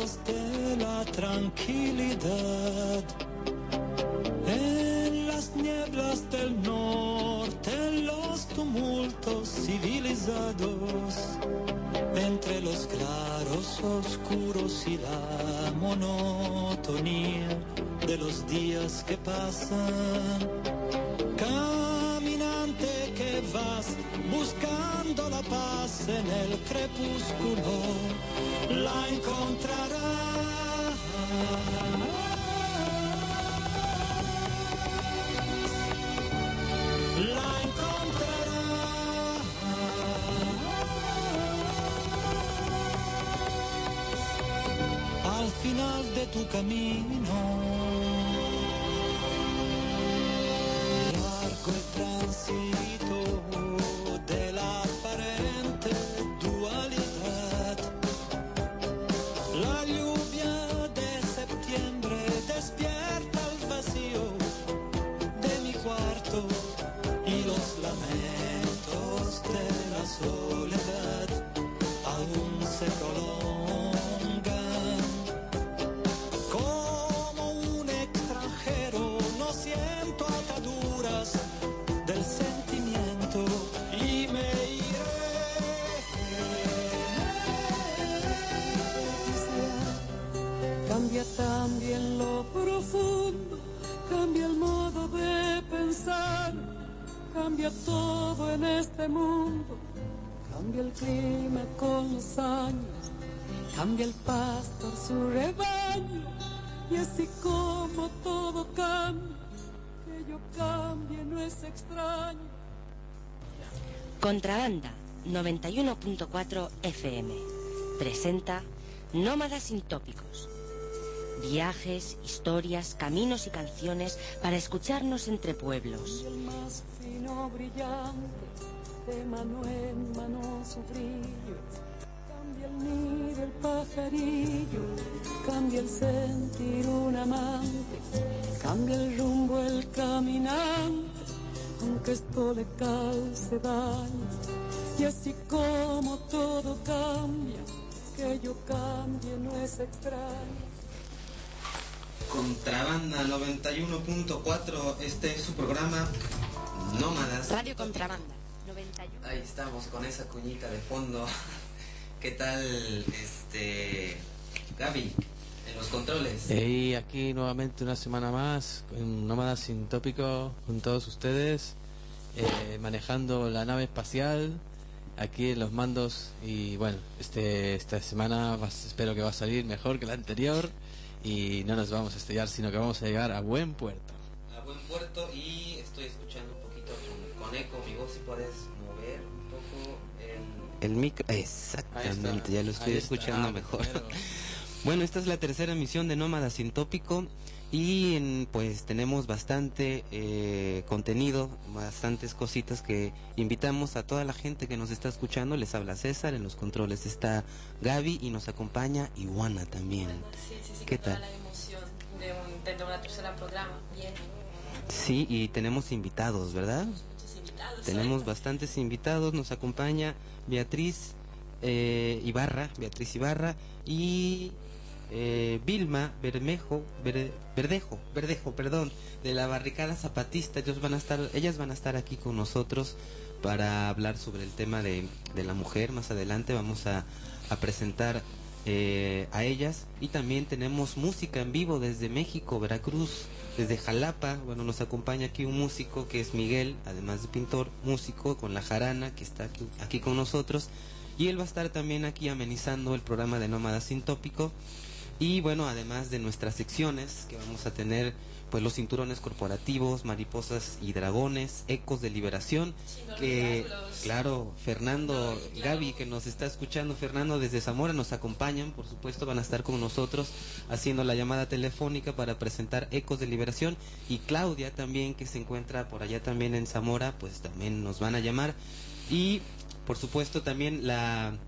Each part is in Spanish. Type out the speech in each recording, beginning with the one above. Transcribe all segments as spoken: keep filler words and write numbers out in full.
paz de la tranquilidad. En las nieblas del norte, en los tumultos civilizados, entre los claros oscuros y la monotonía de los días que pasan. Caminante que vas buscando la paz en el crepúsculo, la encontrarás. La encontrarás. Al final de tu camino. Largo el tránsito de la aparente dualidad. La lluvia de septiembre despierta el vacío de mi cuarto y los lamentos de la soledad aún se prolongan. Como un extranjero no siento ataduras del sentimiento y me iré. Cambia también lo profundo, cambia el modo de pensar, cambia todo en este mundo, cambia el clima con los años, cambia el pastor su rebaño, y así como todo cambia, que yo cambie no es extraño. Contrabanda noventa y uno punto cuatro F M presenta Nómadas sin tópicos. Viajes, historias, caminos y canciones para escucharnos entre pueblos. Y el más fino brillante, de mano en mano su brillo, cambia el nido el pajarillo, cambia el sentir un amante, cambia el rumbo el caminante, aunque esto le cause daño. Y así como todo cambia, que yo cambie no es extraño. Contrabanda noventa y uno punto cuatro, este es su programa Nómadas. Radio Contrabanda noventa y uno. Ahí estamos con esa cuñita de fondo. ¿Qué tal, este Gaby, en los controles? Y aquí nuevamente una semana más con Nómadas sin tópico con todos ustedes, eh, manejando la nave espacial aquí en los mandos. Y bueno, este esta semana va, espero que va a salir mejor que la anterior y no nos vamos a estrellar, sino que vamos a llegar a buen puerto. A buen puerto. Y estoy escuchando un poquito con, con eco, mi voz, si puedes mover un poco el, el micro. Exactamente, ya lo estoy Ahí escuchando está, mejor. pero... Bueno, esta es la tercera emisión de Nómadas sin tópico y en, pues tenemos bastante eh, contenido, bastantes cositas que invitamos a toda la gente que nos está escuchando. Les habla César, en los controles está Gaby y nos acompaña Iguana también. Bueno, sí, sí, sí, ¿Qué con tal? toda la emoción de un, de una tercera programa, bien. Sí, y tenemos invitados, ¿verdad? Muchos invitados. Tenemos ¿eh? bastantes invitados, nos acompaña Beatriz eh, Ibarra, Beatriz Ibarra y eh, Vilma Bermejo, Ver, Verdejo, Verdejo, perdón, de la Barricada Zapatista. Ellos van a estar, ellas van a estar aquí con nosotros para hablar sobre el tema de, de la mujer. Más adelante vamos a, a presentar eh, a ellas, y también tenemos música en vivo desde México, Veracruz, desde Jalapa. Bueno, nos acompaña aquí un músico que es Miguel, además de pintor, músico con la jarana, que está aquí, aquí con nosotros, y él va a estar también aquí amenizando el programa de Nómadas sin tópico. Y bueno, además de nuestras secciones que vamos a tener, pues los cinturones corporativos, mariposas y dragones, ecos de liberación, que claro, Fernando, no, claro. Gaby, que nos está escuchando, Fernando desde Zamora, nos acompañan, por supuesto, van a estar con nosotros haciendo la llamada telefónica para presentar ecos de liberación, y Claudia también, que se encuentra por allá también en Zamora, pues también nos van a llamar. Y por supuesto también la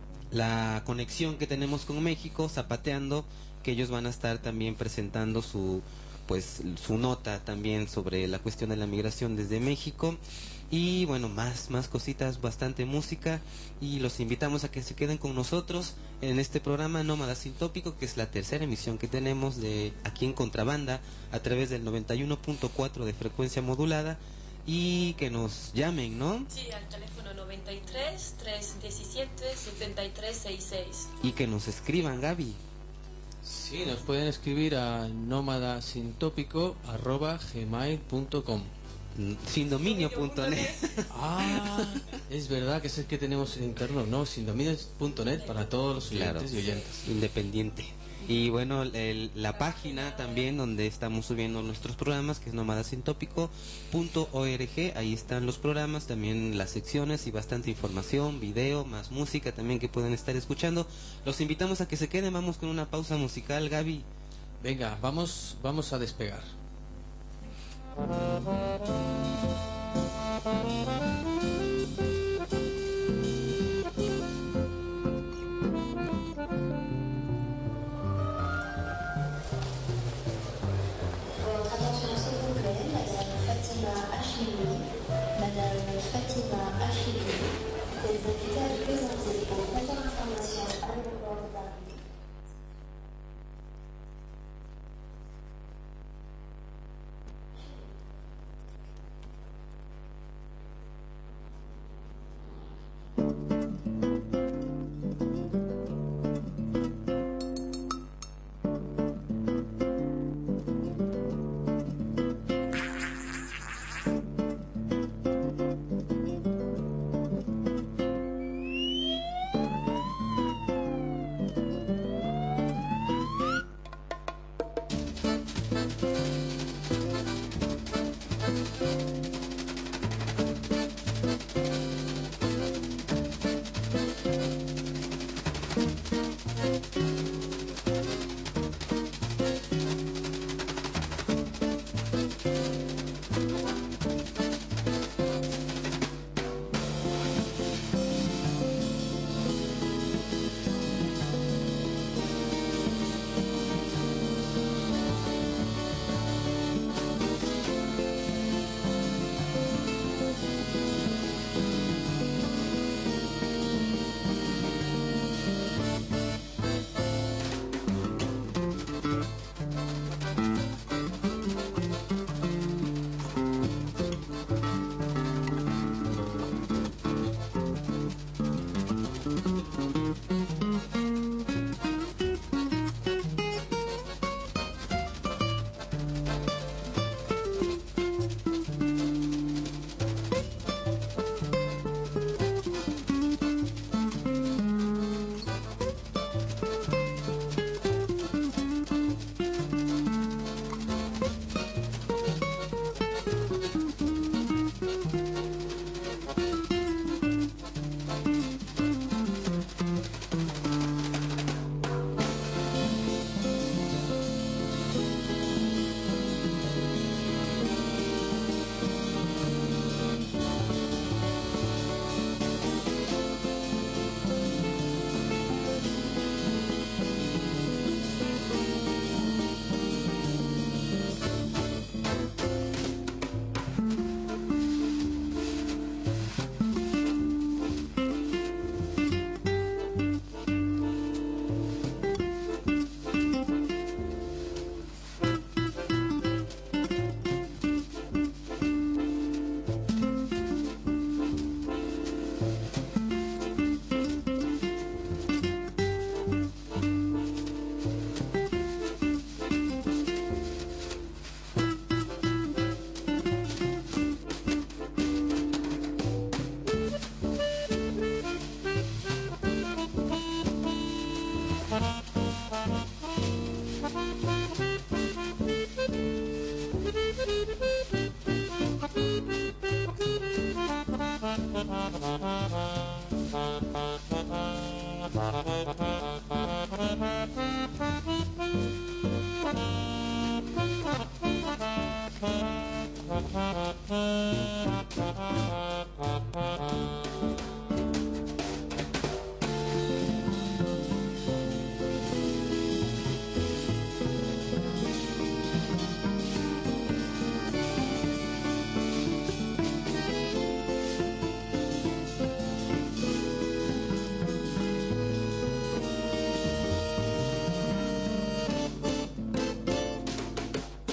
la conexión que tenemos con México, Zapateando, que ellos van a estar también presentando su pues su nota también sobre la cuestión de la migración desde México. Y bueno, más, más cositas, bastante música, y los invitamos a que se queden con nosotros en este programa Nómada Sin Tópico, que es la tercera emisión que tenemos de aquí en Contrabanda a través del noventa y uno punto cuatro de frecuencia modulada, y que nos llamen, ¿no? Sí, al teléfono noventa y tres, trescientos diecisiete, setenta y tres sesenta y seis. Y que nos escriban, Gaby. Sí, nos pueden escribir a nómadasintópico arroba gmail punto com. Sindominio punto net. Ah, es verdad que es el que tenemos interno, no, sindominio punto net para todos los oyentes Claro, y oyentes. independiente. Y bueno, el- la página también donde estamos subiendo nuestros programas, que es nómadasintópico punto org. Ahí están los programas, también las secciones y bastante información, video, más música también que pueden estar escuchando. Los invitamos a que se queden. Vamos con una pausa musical, Gaby. Venga, vamos, vamos a despegar. Votre attention s'il vous plaît, Madame Fatima Hachimi. Madame Fatima Hachimi, vous êtes invitée à vous présenter pour une première information à l'aéroport de Paris.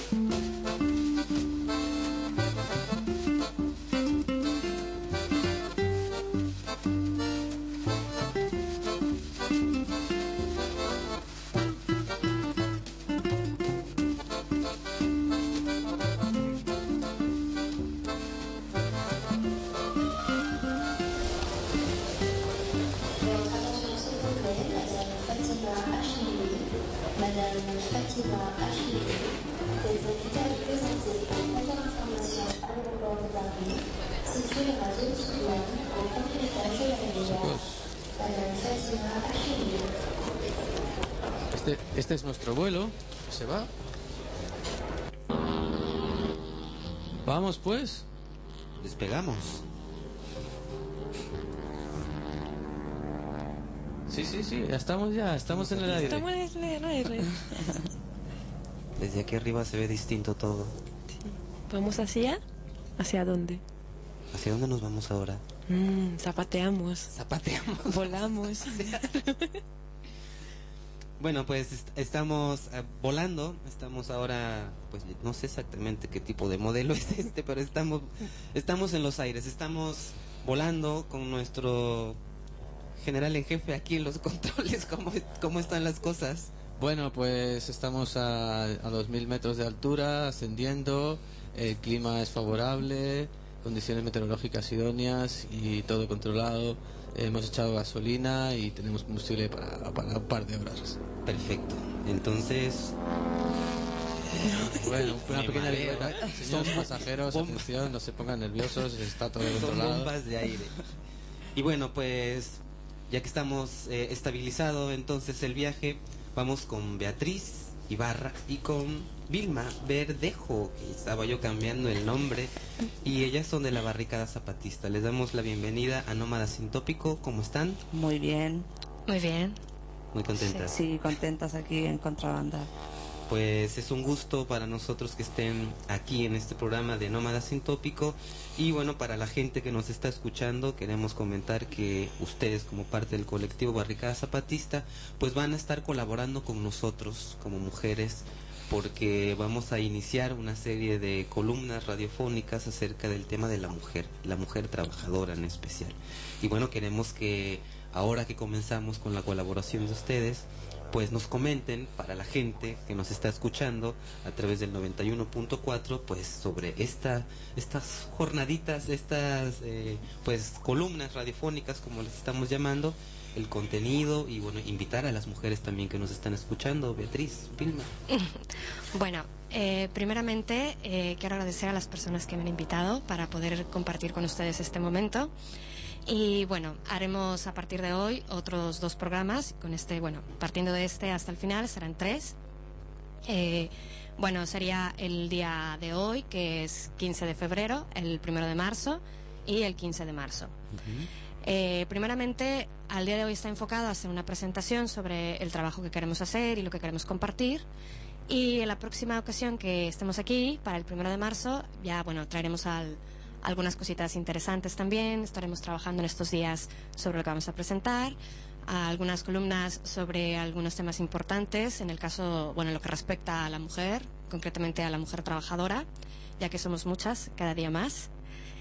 Este, este es nuestro vuelo, se va. Vamos pues. Despegamos. Sí, sí, sí, ya estamos ya, estamos en el aire. Estamos en el aire. Desde aquí arriba se ve distinto todo. Sí. ¿Vamos hacia? ¿Hacia dónde? ¿Hacia dónde nos vamos ahora? Mm, zapateamos. Zapateamos. Volamos. Bueno, pues est estamos uh, volando, estamos ahora, pues no sé exactamente qué tipo de modelo es este, pero estamos, estamos en los aires, estamos volando con nuestro general en jefe aquí en los controles. ¿Cómo, cómo están las cosas? Bueno, pues estamos a, a dos mil metros de altura, ascendiendo, el clima es favorable, condiciones meteorológicas idóneas y todo controlado. Hemos echado gasolina y tenemos combustible para, para un par de horas. Perfecto. Entonces... Bueno, una Me pequeña mareo, libreta. ¿eh? Señores Son pasajeros, bombas. atención, no se pongan nerviosos, está todo Son controlado. bombas de aire. Y bueno, pues ya que estamos eh, estabilizado entonces el viaje, vamos con Beatriz Ibarra y con Vilma Verdejo, que estaba yo cambiando el nombre, y ellas son de la Barricada Zapatista. Les damos la bienvenida a Nómadas Sin Tópico. ¿Cómo están? Muy bien. Muy bien. Muy contentas. Sí, contentas aquí en Contrabanda. Pues es un gusto para nosotros que estén aquí en este programa de Nómadas Sin Tópico. Y bueno, para la gente que nos está escuchando, queremos comentar que ustedes, como parte del colectivo Barricada Zapatista, pues van a estar colaborando con nosotros como mujeres, porque vamos a iniciar una serie de columnas radiofónicas acerca del tema de la mujer, la mujer trabajadora en especial. Y bueno, queremos que ahora que comenzamos con la colaboración de ustedes, pues nos comenten, para la gente que nos está escuchando a través del noventa y uno punto cuatro, pues sobre esta estas jornaditas, estas eh, pues columnas radiofónicas, como les estamos llamando, el contenido, y bueno, invitar a las mujeres también que nos están escuchando. Beatriz, Vilma. Bueno, eh, primeramente eh, quiero agradecer a las personas que me han invitado para poder compartir con ustedes este momento. Y bueno, haremos a partir de hoy otros dos programas. Con este, bueno, partiendo de este hasta el final serán tres. Eh, bueno, sería el día de hoy, que es quince de febrero, el primero de marzo y el quince de marzo. Uh-huh. Eh, primeramente, al día de hoy está enfocado a hacer una presentación sobre el trabajo que queremos hacer y lo que queremos compartir. Y en la próxima ocasión que estemos aquí, para el primero de marzo, ya bueno, traeremos al algunas cositas interesantes también. Estaremos trabajando en estos días sobre lo que vamos a presentar, a algunas columnas sobre algunos temas importantes, en el caso, bueno, en lo que respecta a la mujer, concretamente a la mujer trabajadora, ya que somos muchas, cada día más.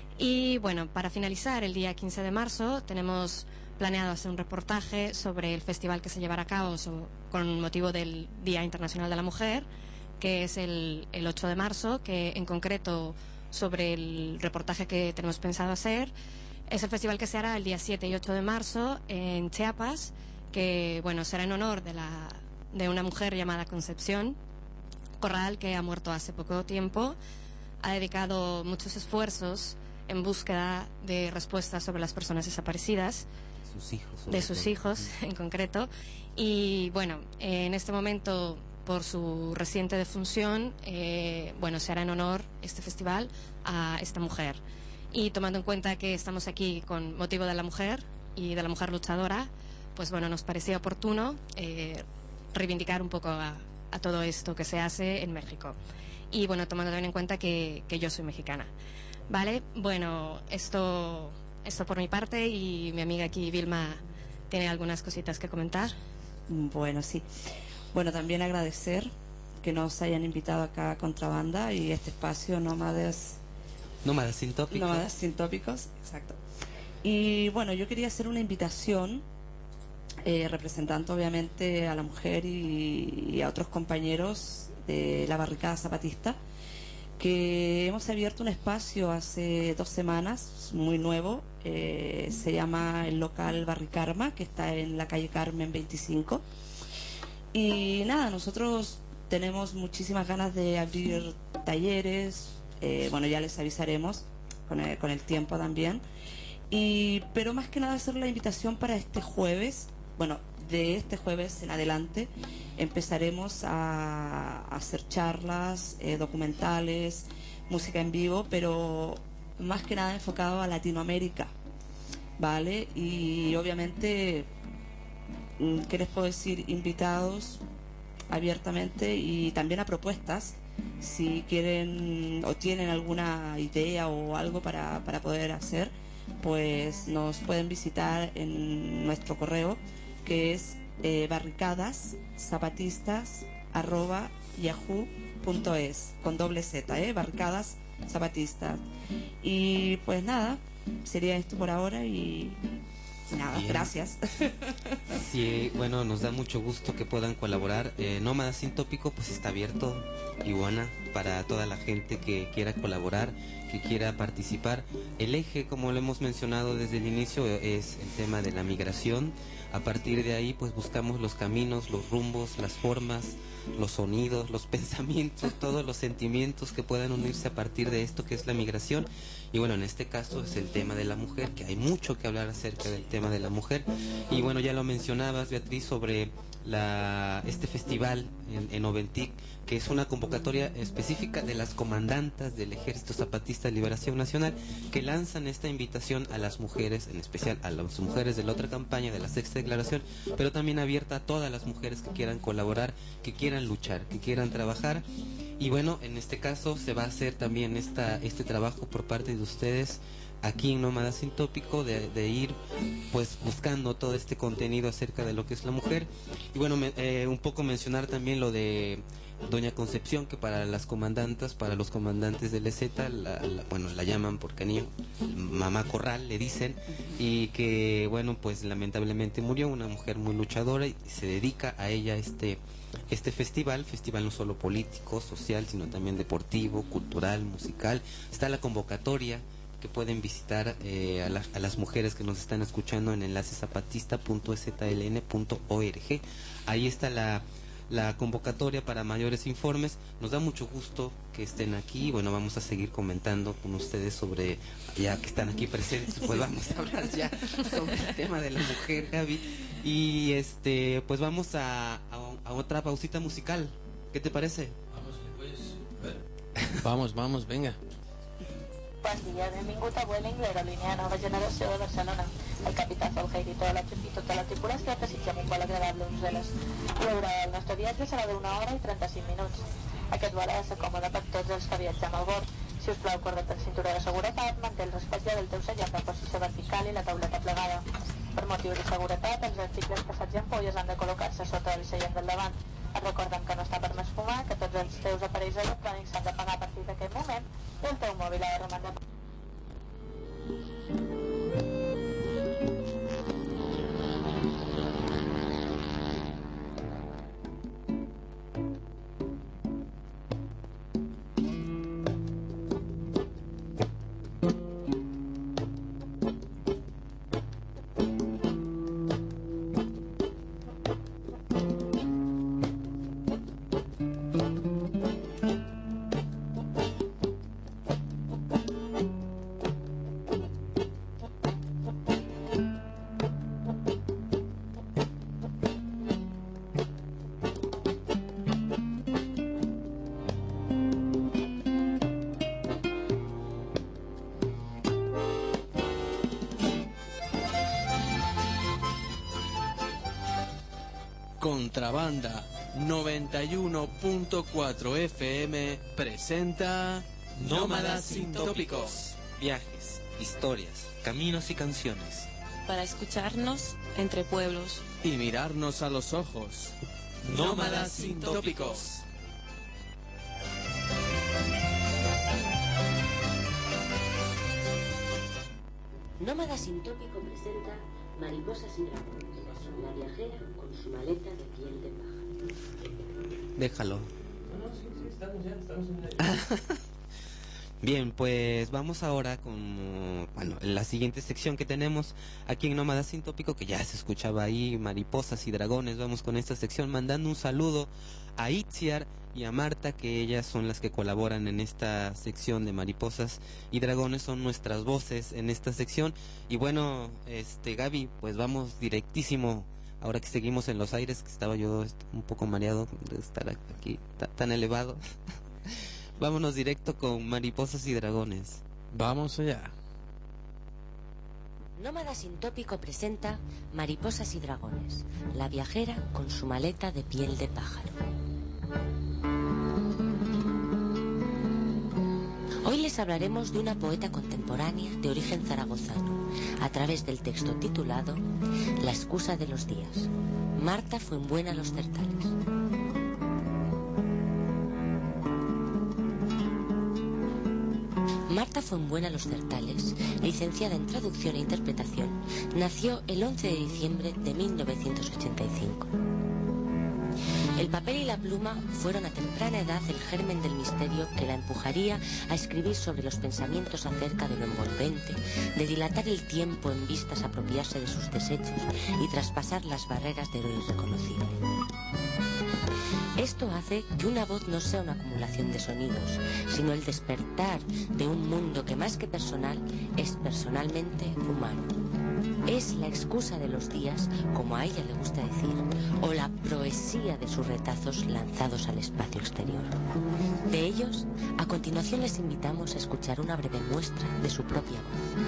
Y bueno, para finalizar, el día quince de marzo tenemos planeado hacer un reportaje sobre el festival que se llevará a cabo so, con motivo del Día Internacional de la Mujer, que es el, el ocho de marzo, que en concreto, sobre el reportaje que tenemos pensado hacer, es el festival que se hará el día siete y ocho de marzo en Chiapas, que bueno, será en honor de, la, de una mujer llamada Concepción Corral, que ha muerto hace poco tiempo. Ha dedicado muchos esfuerzos en búsqueda de respuestas sobre las personas desaparecidas, sus hijos, de sus todo. hijos en concreto. Y bueno, en este momento, por su reciente defunción, eh, bueno, se hará en honor este festival a esta mujer. Y tomando en cuenta que estamos aquí con motivo de la mujer y de la mujer luchadora, pues bueno, nos parecía oportuno eh, reivindicar un poco a, a todo esto que se hace en México. Y bueno, tomando también en cuenta que, que yo soy mexicana. Vale, bueno, esto, esto por mi parte, y mi amiga aquí, Vilma, tiene algunas cositas que comentar. Bueno, sí. Bueno, también agradecer que nos hayan invitado acá a Contrabanda y este espacio Nómadas. Nómadas sin tópicos. Nómadas sin tópicos, exacto. Y bueno, yo quería hacer una invitación, eh, representando obviamente a la mujer y, y a otros compañeros de la barricada zapatista, que hemos abierto un espacio hace dos semanas, muy nuevo, eh, se llama el local Barricarma, que está en la calle Carmen veinticinco. Y nada, nosotros tenemos muchísimas ganas de abrir talleres, eh, bueno, ya les avisaremos con el, con el tiempo también. Y, pero más que nada hacer la invitación para este jueves, bueno, de este jueves en adelante empezaremos a, a hacer charlas, eh, documentales, música en vivo, pero más que nada enfocado a Latinoamérica, ¿vale? Y obviamente, ¿qué les puedo decir? Invitados abiertamente y también a propuestas, si quieren o tienen alguna idea o algo para, para poder hacer, pues nos pueden visitar en nuestro correo, que es eh, barricadas zapatistas arroba yahoo punto es, con doble z, eh, barricadas zapatistas. Y pues nada, sería esto por ahora y nada, Bien. Gracias. Sí, bueno, nos da mucho gusto que puedan colaborar. Eh, Nómadas sin tópico pues está abierto, Iguana, para toda la gente que quiera colaborar, que quiera participar. El eje, como lo hemos mencionado desde el inicio, es el tema de la migración. A partir de ahí pues buscamos los caminos, los rumbos, las formas, los sonidos, los pensamientos, todos los sentimientos que puedan unirse a partir de esto que es la migración. Y bueno, en este caso es el tema de la mujer, que hay mucho que hablar acerca del tema de la mujer. Y bueno, ya lo mencionabas, Beatriz, sobre la este festival en, en Oventic, que es una convocatoria específica de las comandantas del Ejército Zapatista de Liberación Nacional, que lanzan esta invitación a las mujeres, en especial a las mujeres de la otra campaña, de la sexta declaración, pero también abierta a todas las mujeres que quieran colaborar, que quieran luchar, que quieran trabajar. Y bueno, en este caso se va a hacer también esta este trabajo por parte de ustedes aquí en Nómadas sin tópico, de, de ir pues buscando todo este contenido acerca de lo que es la mujer. Y bueno, me, eh, un poco mencionar también lo de Doña Concepción, que para las comandantas, para los comandantes del E Z, la, la, bueno, la llaman por cariño Mamá Corral, le dicen, y que bueno, pues lamentablemente murió, una mujer muy luchadora, y se dedica a ella este este festival, festival no solo político, social, sino también deportivo, cultural, musical. Está la convocatoria que pueden visitar eh, a, la, a las mujeres que nos están escuchando en enlace zapatista punto e z l n punto org. Ahí está la, la convocatoria para mayores informes. Nos da mucho gusto que estén aquí. Bueno, vamos a seguir comentando con ustedes sobre, ya que están aquí presentes, pues vamos a hablar ya sobre el tema de la mujer, Gaby. Y este, pues vamos a, a, a otra pausita musical. ¿Qué te parece? Vamos, pues. Vamos, vamos, venga. Bon dia, benvingut a Vueling, l'aerolínia nova generació de Barcelona. El capità Solheir i tota la, i tota la tripulació desitgem un vol agradable a Brussel·les. L'hora del nostre viatge serà d'una hora i trenta-cinc minuts. Aquest vol ha de ser còmode per tots els que viatgem al bord. Si us plau, corre't el cinturó de seguretat, manté el respatlle del teu seient de posició vertical i la tauleta plegada. Per motius de seguretat, els articles passats i ampolles han de col·locar-se sota el seient del davant. Et recordem que no està permès fumar, que tots els teus aparells electrònics s'han de pagar a partir d'aquest moment i el teu mòbil ha de romandre. Contrabanda noventa y uno punto cuatro F M presenta Nómadas sin tópicos. Viajes, historias, caminos y canciones. Para escucharnos entre pueblos. Y mirarnos a los ojos. Nómadas sin tópicos. Nómada Sintópico presenta Mariposas y Dragones, la viajera con su maleta de piel de pájaro. Déjalo. No, no, sí, sí, estamos ya, estamos en el... Bien, pues vamos ahora con, bueno, la siguiente sección que tenemos aquí en Nómada Sintópico, que ya se escuchaba ahí, Mariposas y Dragones. Vamos con esta sección mandando un saludo a Itziar y a Marta, que ellas son las que colaboran en esta sección de Mariposas y Dragones, son nuestras voces en esta sección. Y bueno, este Gaby, pues vamos directísimo, ahora que seguimos en los aires, que estaba yo un poco mareado de estar aquí tan elevado. Vámonos directo con Mariposas y Dragones. Vamos allá. Nómada Sintópico presenta Mariposas y Dragones, la viajera con su maleta de piel de pájaro. Hoy les hablaremos de una poeta contemporánea de origen zaragozano, a través del texto titulado La excusa de los días. Marta Fuenbuena Los Certales. Marta Fuenbuena Los Certales, licenciada en Traducción e Interpretación, nació el once de diciembre de mil novecientos ochenta y cinco. El papel y la pluma fueron a temprana edad el germen del misterio que la empujaría a escribir sobre los pensamientos acerca de lo envolvente, de dilatar el tiempo en vistas a apropiarse de sus desechos y traspasar las barreras de lo irreconocible. Esto hace que una voz no sea una acumulación de sonidos, sino el despertar de un mundo que más que personal es personalmente humano. Es la excusa de los días, como a ella le gusta decir, o la proesía de sus retazos lanzados al espacio exterior. De ellos, a continuación les invitamos a escuchar una breve muestra de su propia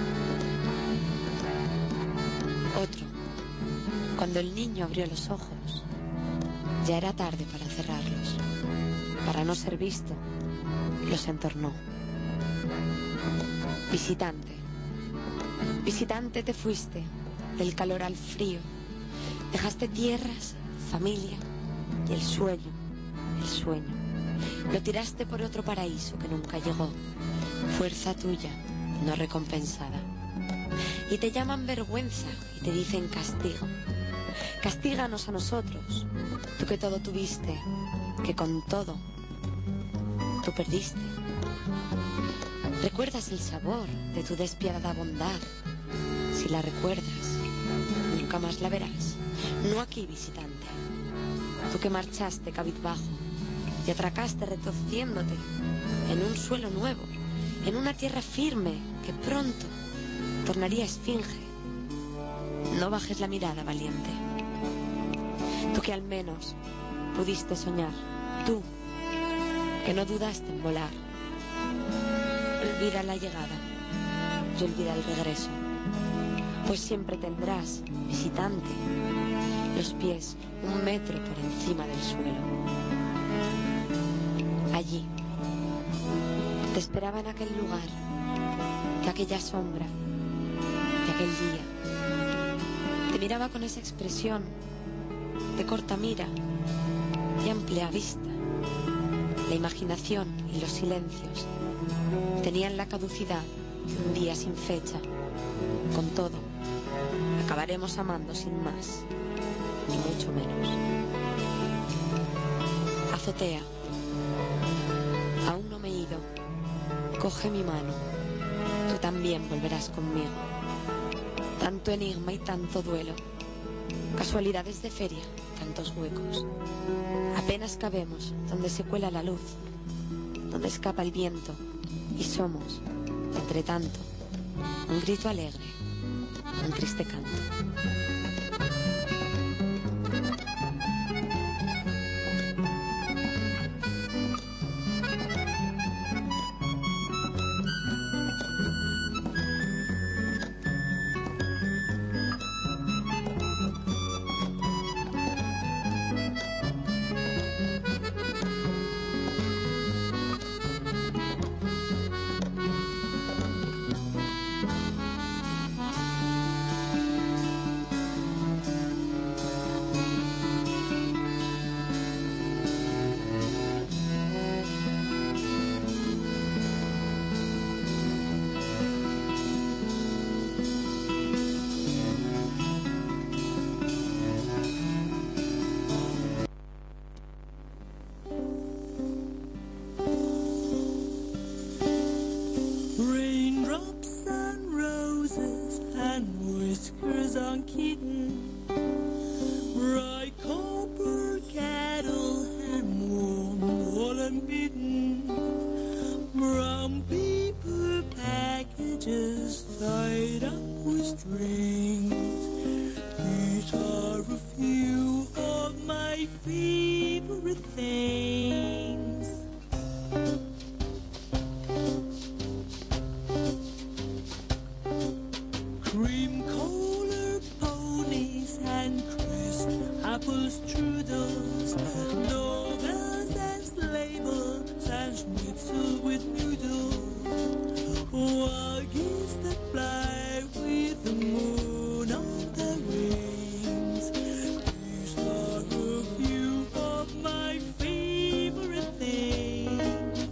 voz. Otro. Cuando el niño abrió los ojos, ya era tarde para cerrarlos. Para no ser visto, los entornó. Visitante. Visitante te fuiste, del calor al frío. Dejaste tierras, familia y el sueño, el sueño. Lo tiraste por otro paraíso que nunca llegó. Fuerza tuya, no recompensada. Y te llaman vergüenza y te dicen castigo. Castíganos a nosotros, tú que todo tuviste, que con todo tú perdiste. ¿Recuerdas el sabor de tu despiadada bondad? Si la recuerdas, nunca más la verás. No aquí, visitante. Tú que marchaste cabizbajo y atracaste retorciéndote en un suelo nuevo, en una tierra firme que pronto tornaría esfinge. No bajes la mirada, valiente. Tú que al menos pudiste soñar, tú que no dudaste en volar. Olvida la llegada y olvida el regreso, pues siempre tendrás, visitante, los pies un metro por encima del suelo. Allí te esperaba en aquel lugar, de aquella sombra, de aquel día. Te miraba con esa expresión de corta mira y amplia vista. La imaginación y los silencios tenían la caducidad de un día sin fecha. Con todo, acabaremos amando sin más, ni mucho menos. Azotea. Aún no me he ido. Coge mi mano. Tú también volverás conmigo. Tanto enigma y tanto duelo. Casualidades de feria, tantos huecos. Apenas cabemos donde se cuela la luz, donde escapa el viento, y somos, entre tanto, un grito alegre, un triste canto. horses on Keaton, bright copper cattle and warm wool unbeaten, brown paper packages tied up with strings. These are a few of my favorite things. Cream collar ponies and crisp apple strudels, doorbells and sleigh bells and schnitzel with noodles, wild geese that fly with the moon on their wings. These are a few of my favorite things.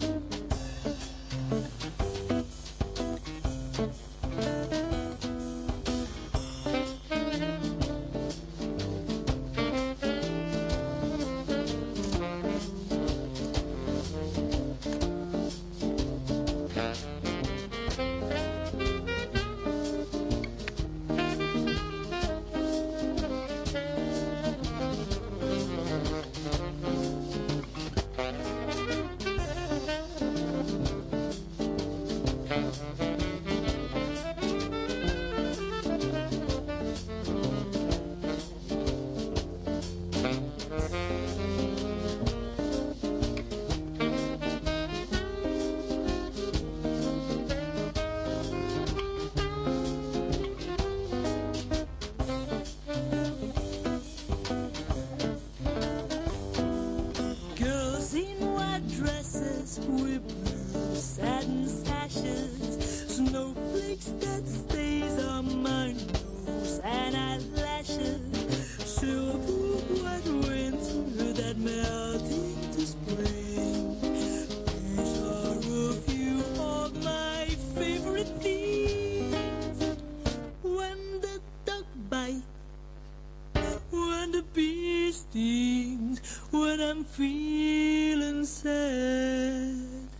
Girls in white dresses with blue satin sashes, snowflakes that stays on my nose and eyelashes, silver white winter that melt into spring. These are a few of my favorite things. When the dog bites, when the bee stings, when I'm feeling sad,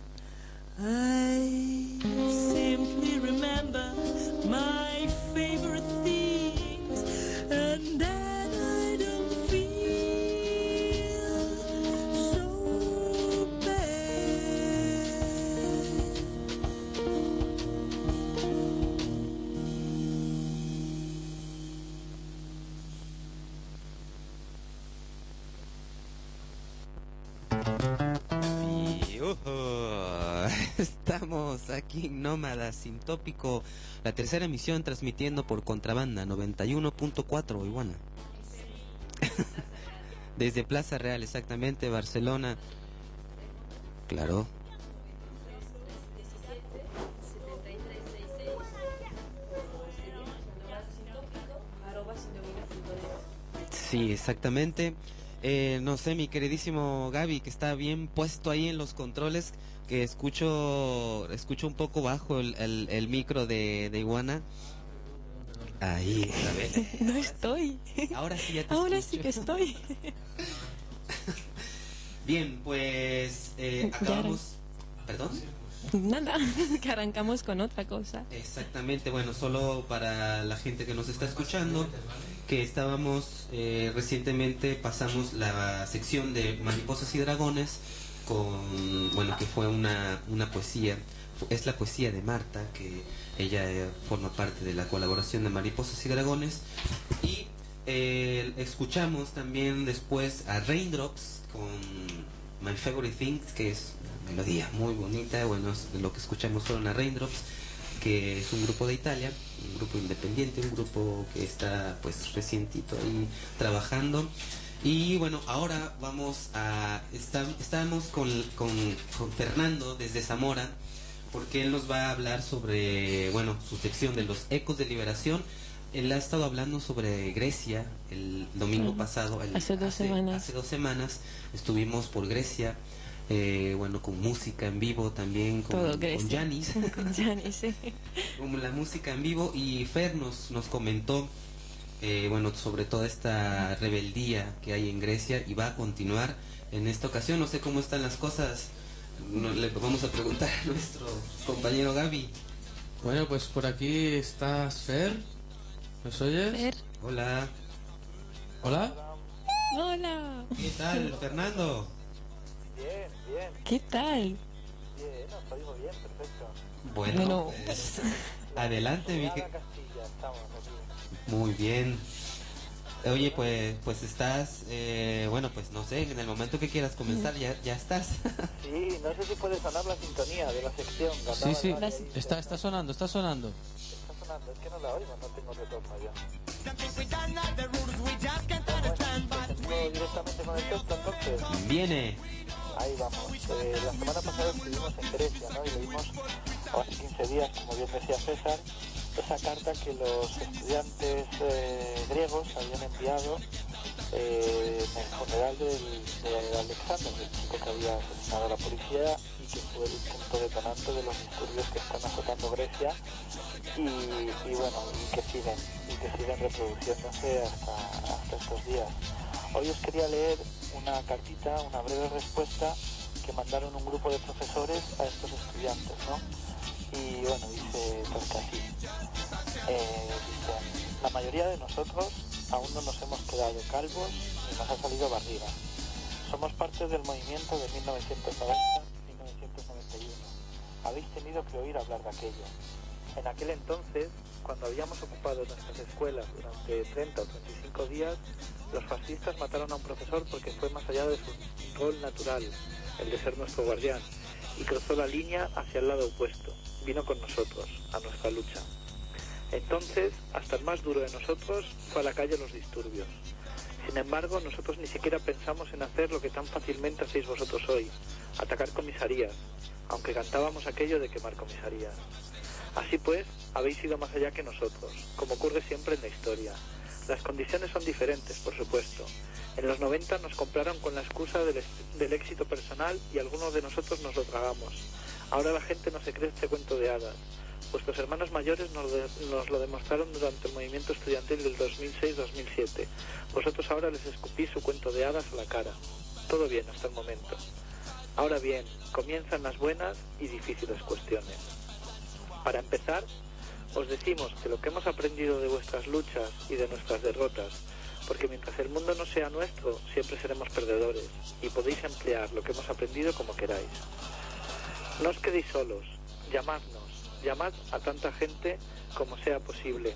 I simply remember my favorite things, and then I don't feel so bad. Yujú. Estamos aquí en Nómada Sin Tópico, la tercera emisión, transmitiendo por Contrabanda noventa y uno punto cuatro Iguana. Desde Plaza Real, exactamente, Barcelona. Claro. Sí, exactamente. Eh, no sé, mi queridísimo Gaby, que está bien puesto ahí en los controles, que escucho escucho un poco bajo el, el, el micro de, de Iguana. Ahí, a ver. No estoy. Ahora sí ya te Ahora escucho. sí que estoy. Bien, pues eh, acabamos... ¿Perdón? Nada, que arrancamos con otra cosa. Exactamente, bueno, solo para la gente que nos está escuchando, que estábamos eh, recientemente pasamos la sección de Mariposas y Dragones con, bueno, que fue una, una poesía, es la poesía de Marta, que ella eh, forma parte de la colaboración de Mariposas y Dragones, y eh, escuchamos también después a Raindrops con My Favorite Things, que es una melodía muy bonita. Bueno, es lo que escuchamos fueron a Raindrops, que es un grupo de Italia, un grupo independiente, un grupo que está pues recientito ahí trabajando. Y bueno, ahora vamos a... Está, estamos con, con, con Fernando desde Zamora, porque él nos va a hablar sobre, bueno, su sección de los ecos de liberación. Él ha estado hablando sobre Grecia el domingo uh-huh. pasado. El, hace dos hace, semanas. Hace dos semanas estuvimos por Grecia. Eh, bueno, con música en vivo también, con, Todo con Yanis. Con Yanis, sí. Con la música en vivo. Y Fer nos, nos comentó, eh, bueno, sobre toda esta rebeldía que hay en Grecia y va a continuar en esta ocasión. No sé cómo están las cosas. No, le vamos a preguntar a nuestro compañero Gaby. Bueno, pues por aquí está Fer. ¿Nos oyes? Fer. Hola. ¿Hola? Hola. ¿Qué tal, Fernando? Bien, bien. ¿Qué tal? Bien, nos oímos bien, perfecto. Bueno, Bueno. pues, adelante, mi Castilla, estamos aquí. Muy bien. Oye, pues pues estás, eh, bueno, pues no sé, en el momento que quieras comenzar ya, ya estás. Sí, no sé si puede sonar la sintonía de la sección. Sí, sí, Las... está, está sonando, está sonando. Está sonando, es que no la oigo, no tengo retorno yo. Bueno, directamente con el texto entonces. Viene. Ahí vamos. Eh, la semana pasada estuvimos en Grecia, ¿no? Y leímos hace quince días, como bien decía César, esa carta que los estudiantes eh, griegos habían enviado eh, en el funeral del, de Alexander, del chico que había asesinado a la policía y que fue el punto detonante de los disturbios que están azotando Grecia y, y bueno, y que siguen, y que siguen reproduciéndose hasta, hasta estos días. Hoy os quería leer una cartita, una breve respuesta que mandaron un grupo de profesores a estos estudiantes, ¿no? Y bueno, dice pues así, eh, dice, la mayoría de nosotros aún no nos hemos quedado calvos ni nos ha salido barriga. Somos parte del movimiento de mil novecientos noventa a mil novecientos noventa y uno. Habéis tenido que oír hablar de aquello. En aquel entonces, cuando habíamos ocupado nuestras escuelas durante treinta o treinta y cinco días, los fascistas mataron a un profesor porque fue más allá de su rol natural, el de ser nuestro guardián, y cruzó la línea hacia el lado opuesto. Vino con nosotros, a nuestra lucha. Entonces, hasta el más duro de nosotros fue a la calle a los disturbios. Sin embargo, nosotros ni siquiera pensamos en hacer lo que tan fácilmente hacéis vosotros hoy, atacar comisarías, aunque cantábamos aquello de quemar comisarías. Así pues, habéis ido más allá que nosotros, como ocurre siempre en la historia. Las condiciones son diferentes, por supuesto. En los noventa nos compraron con la excusa del, del éxito personal y algunos de nosotros nos lo tragamos. Ahora la gente no se cree este cuento de hadas. Vuestros hermanos mayores nos, de, nos lo demostraron durante el movimiento estudiantil del dos mil seis dos mil siete. Vosotros ahora les escupís su cuento de hadas a la cara. Todo bien hasta el momento. Ahora bien, comienzan las buenas y difíciles cuestiones. Para empezar, os decimos que lo que hemos aprendido de vuestras luchas y de nuestras derrotas, porque mientras el mundo no sea nuestro, siempre seremos perdedores, y podéis emplear lo que hemos aprendido como queráis. No os quedéis solos, llamadnos, llamad a tanta gente como sea posible.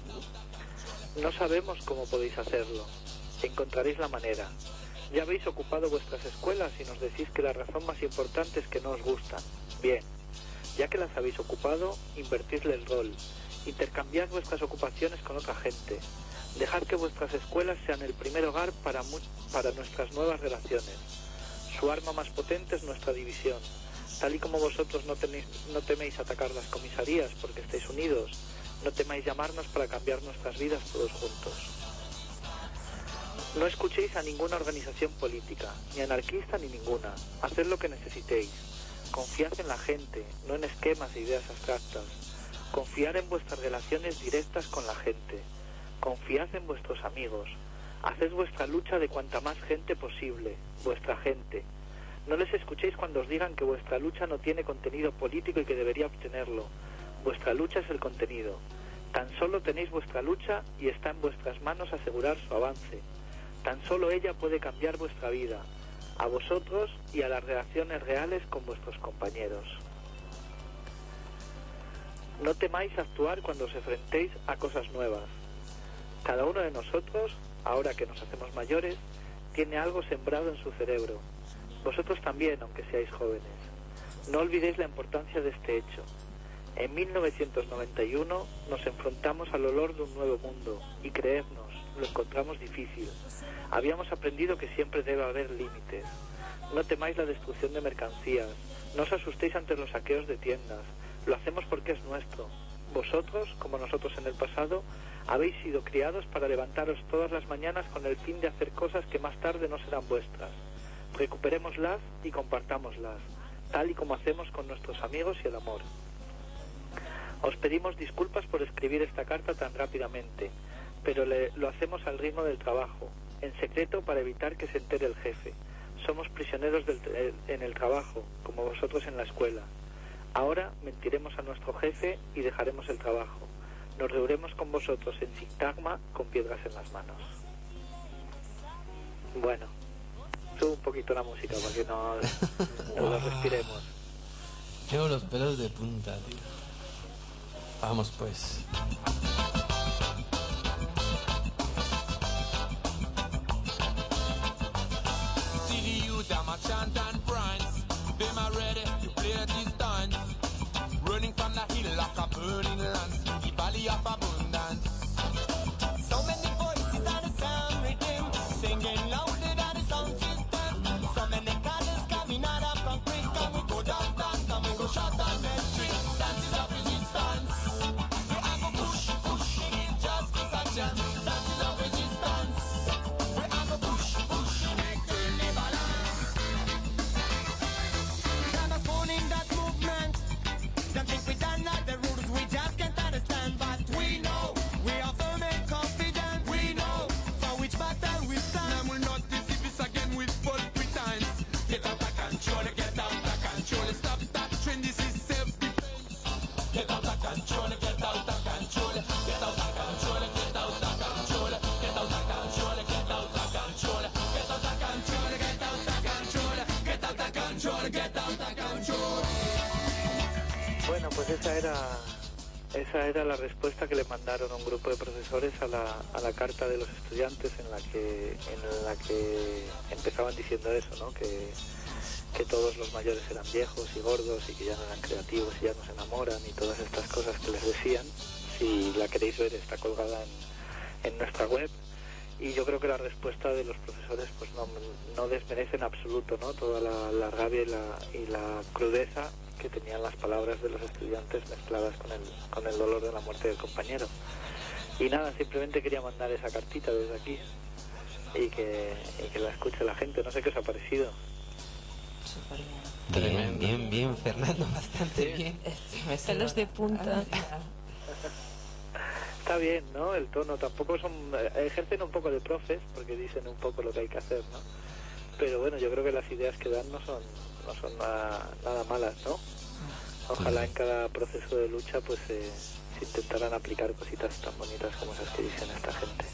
No sabemos cómo podéis hacerlo, encontraréis la manera. Ya habéis ocupado vuestras escuelas y nos decís que la razón más importante es que no os gustan. Bien, ya que las habéis ocupado, invertidle el rol, intercambiad vuestras ocupaciones con otra gente. Dejad que vuestras escuelas sean el primer hogar para, mu- para nuestras nuevas relaciones. Su arma más potente es nuestra división. Tal y como vosotros no, tenéis, no teméis atacar las comisarías porque estáis unidos, no temáis llamarnos para cambiar nuestras vidas todos juntos. No escuchéis a ninguna organización política, ni anarquista ni ninguna. Haced lo que necesitéis. Confiad en la gente, no en esquemas e ideas abstractas. Confiad en vuestras relaciones directas con la gente. Confiad en vuestros amigos. Haced vuestra lucha de cuanta más gente posible, vuestra gente. No les escuchéis cuando os digan que vuestra lucha no tiene contenido político y que debería obtenerlo. Vuestra lucha es el contenido. Tan solo tenéis vuestra lucha y está en vuestras manos asegurar su avance. Tan solo ella puede cambiar vuestra vida, a vosotros y a las relaciones reales con vuestros compañeros. No temáis actuar cuando os enfrentéis a cosas nuevas. Cada uno de nosotros, ahora que nos hacemos mayores, tiene algo sembrado en su cerebro. Vosotros también, aunque seáis jóvenes. No olvidéis la importancia de este hecho. En mil novecientos noventa y uno nos enfrentamos al olor de un nuevo mundo, y creednos, lo encontramos difícil. Habíamos aprendido que siempre debe haber límites. No temáis la destrucción de mercancías, no os asustéis ante los saqueos de tiendas. Lo hacemos porque es nuestro. Vosotros, como nosotros en el pasado, habéis sido criados para levantaros todas las mañanas con el fin de hacer cosas que más tarde no serán vuestras. Recuperémoslas y compartámoslas, tal y como hacemos con nuestros amigos y el amor. Os pedimos disculpas por escribir esta carta tan rápidamente, pero le, lo hacemos al ritmo del trabajo, en secreto para evitar que se entere el jefe. Somos prisioneros del, en el trabajo, como vosotros en la escuela. Ahora mentiremos a nuestro jefe y dejaremos el trabajo. nos reuniremos con vosotros en Sintagma con piedras en las manos. Bueno, sube un poquito la música para que nos, nos lo respiremos. Tengo los pelos de punta, tío. Vamos pues. See the youth, I'm a chant and prance. Them are ready to play this dance. Running from the hill like a burning lance to the valley of abundance. So many voices and the sound rhythm, singing louder than the sound system. So many colors coming out of concrete, and we go down, down, down, we go shut down the street. Dances of resistance. We are go push, push, injustice action. Dances of resistance. We are go push, push, make turn the balance. Them are spawning that movement. Them think we done all the rules, we just can't understand. But we know, we are firm and confident. We know, for which battle we stand. And will not deceive us again with false pretense. Get out of control, get out of control. Stop that trend, this is self-defense. Get out of control, get out of control. Get out of control, get out of control. Get out of control, get out of control. Get out of control, get out of control. Get out of control, get out of control. Bueno, pues esa era esa era la respuesta que le mandaron a un grupo de profesores a la, a la carta de los estudiantes en la que en la que empezaban diciendo eso, ¿no? Que, que todos los mayores eran viejos y gordos y que ya no eran creativos y ya no se enamoran y todas estas cosas que les decían. Si la queréis ver está colgada en, en nuestra web. Y yo creo que la respuesta de los profesores pues no, no desmerece en absoluto, ¿no? Toda la, la rabia y la, y la crudeza que tenían las palabras de los estudiantes mezcladas con el, con el dolor de la muerte del compañero. Y nada, simplemente quería mandar esa cartita desde aquí y que, y que la escuche la gente. No sé qué os ha parecido. Bien, bien, bien, Fernando, bastante bien. Pelos de punta. Está bien, ¿no? El tono tampoco son... ejercen un poco de profes porque dicen un poco lo que hay que hacer, ¿no? Pero bueno, yo creo que las ideas que dan no son no son nada, nada malas, ¿no? Ojalá en cada proceso de lucha pues eh, se intentaran aplicar cositas tan bonitas como esas que dicen esta gente.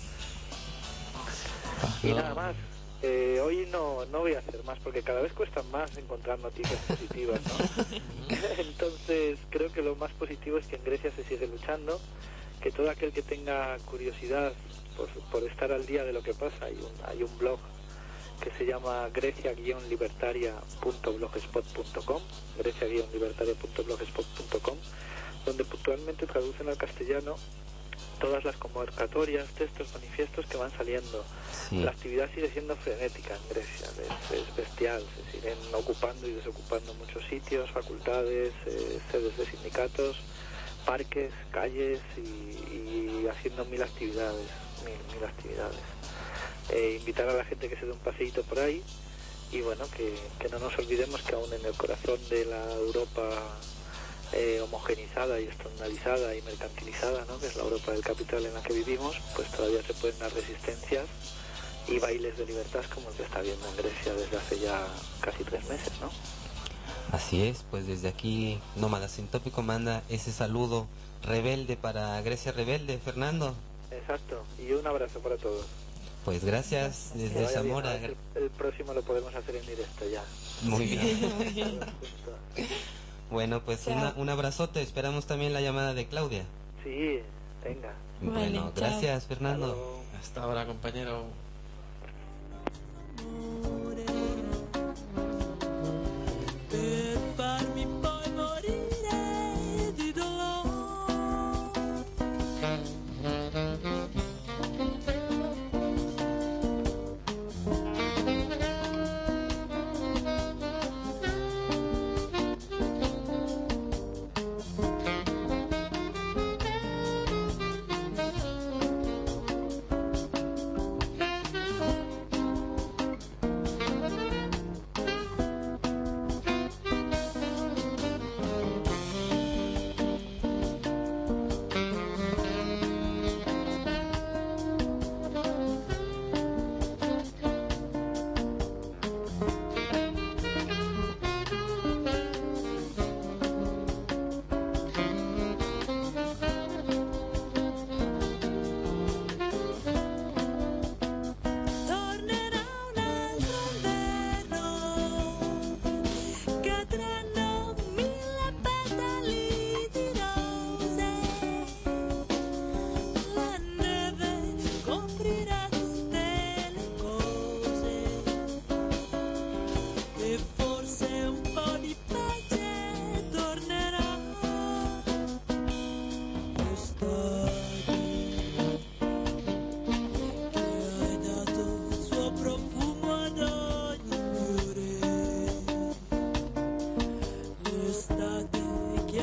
Y nada más. Eh, hoy no, no voy a hacer más porque cada vez cuesta más encontrar noticias positivas, ¿no? Entonces creo que lo más positivo es que en Grecia se sigue luchando, que todo aquel que tenga curiosidad por, por estar al día de lo que pasa, hay un, hay un blog que se llama grecia guion libertaria punto blogspot punto com, grecia guion libertaria punto blogspot punto com, donde puntualmente traducen al castellano todas las convocatorias, textos, manifiestos que van saliendo. Sí. La actividad sigue siendo frenética en Grecia, es, es bestial, se siguen ocupando y desocupando muchos sitios, facultades, eh, sedes de sindicatos, parques, calles y, y haciendo mil actividades, mil, mil actividades. Eh, invitar a la gente que se dé un paseíto por ahí y bueno, que, que no nos olvidemos que aún en el corazón de la Europa eh, homogenizada y estandarizada y mercantilizada, ¿no? Que es la Europa del capital en la que vivimos, pues todavía se pueden dar resistencias y bailes de libertad como el que está habiendo en Grecia desde hace ya casi tres meses, ¿no? Así es, pues desde aquí Nómada Sin Tópico manda ese saludo rebelde para Grecia Rebelde, Fernando. Exacto, y un abrazo para todos. Pues gracias desde Zamora. Bien, el, el próximo lo podemos hacer en directo ya. Muy bien. Muy bien. Bueno, pues una, un abrazote. Esperamos también la llamada de Claudia. Sí, venga. Bueno, vale, gracias, Fernando. Hasta, Hasta ahora, compañero.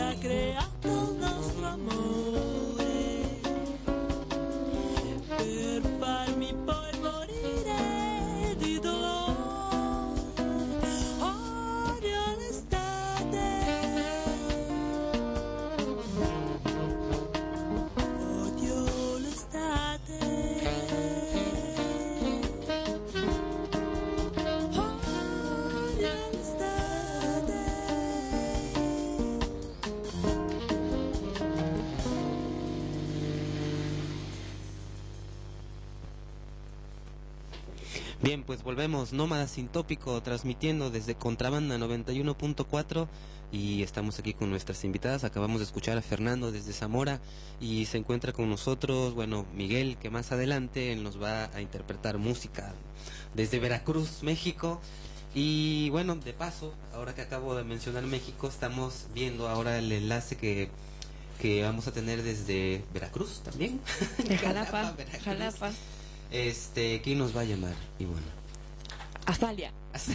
ha creato il nostro amore per farmi poi morire di dolore. Odio l'estate, odio l'estate, odio l'estate. Bien, pues volvemos, Nómada Sin Tópico, transmitiendo desde Contrabanda noventa y uno punto cuatro y estamos aquí con nuestras invitadas. Acabamos de escuchar a Fernando desde Zamora y se encuentra con nosotros, bueno, Miguel, que más adelante él nos va a interpretar música desde Veracruz, México. Y bueno, de paso, ahora que acabo de mencionar México, estamos viendo ahora el enlace que, que vamos a tener desde Veracruz también. De Jalapa, Veracruz. Jalapa. Este, ¿quién nos va a llamar, Ivona? Azalia.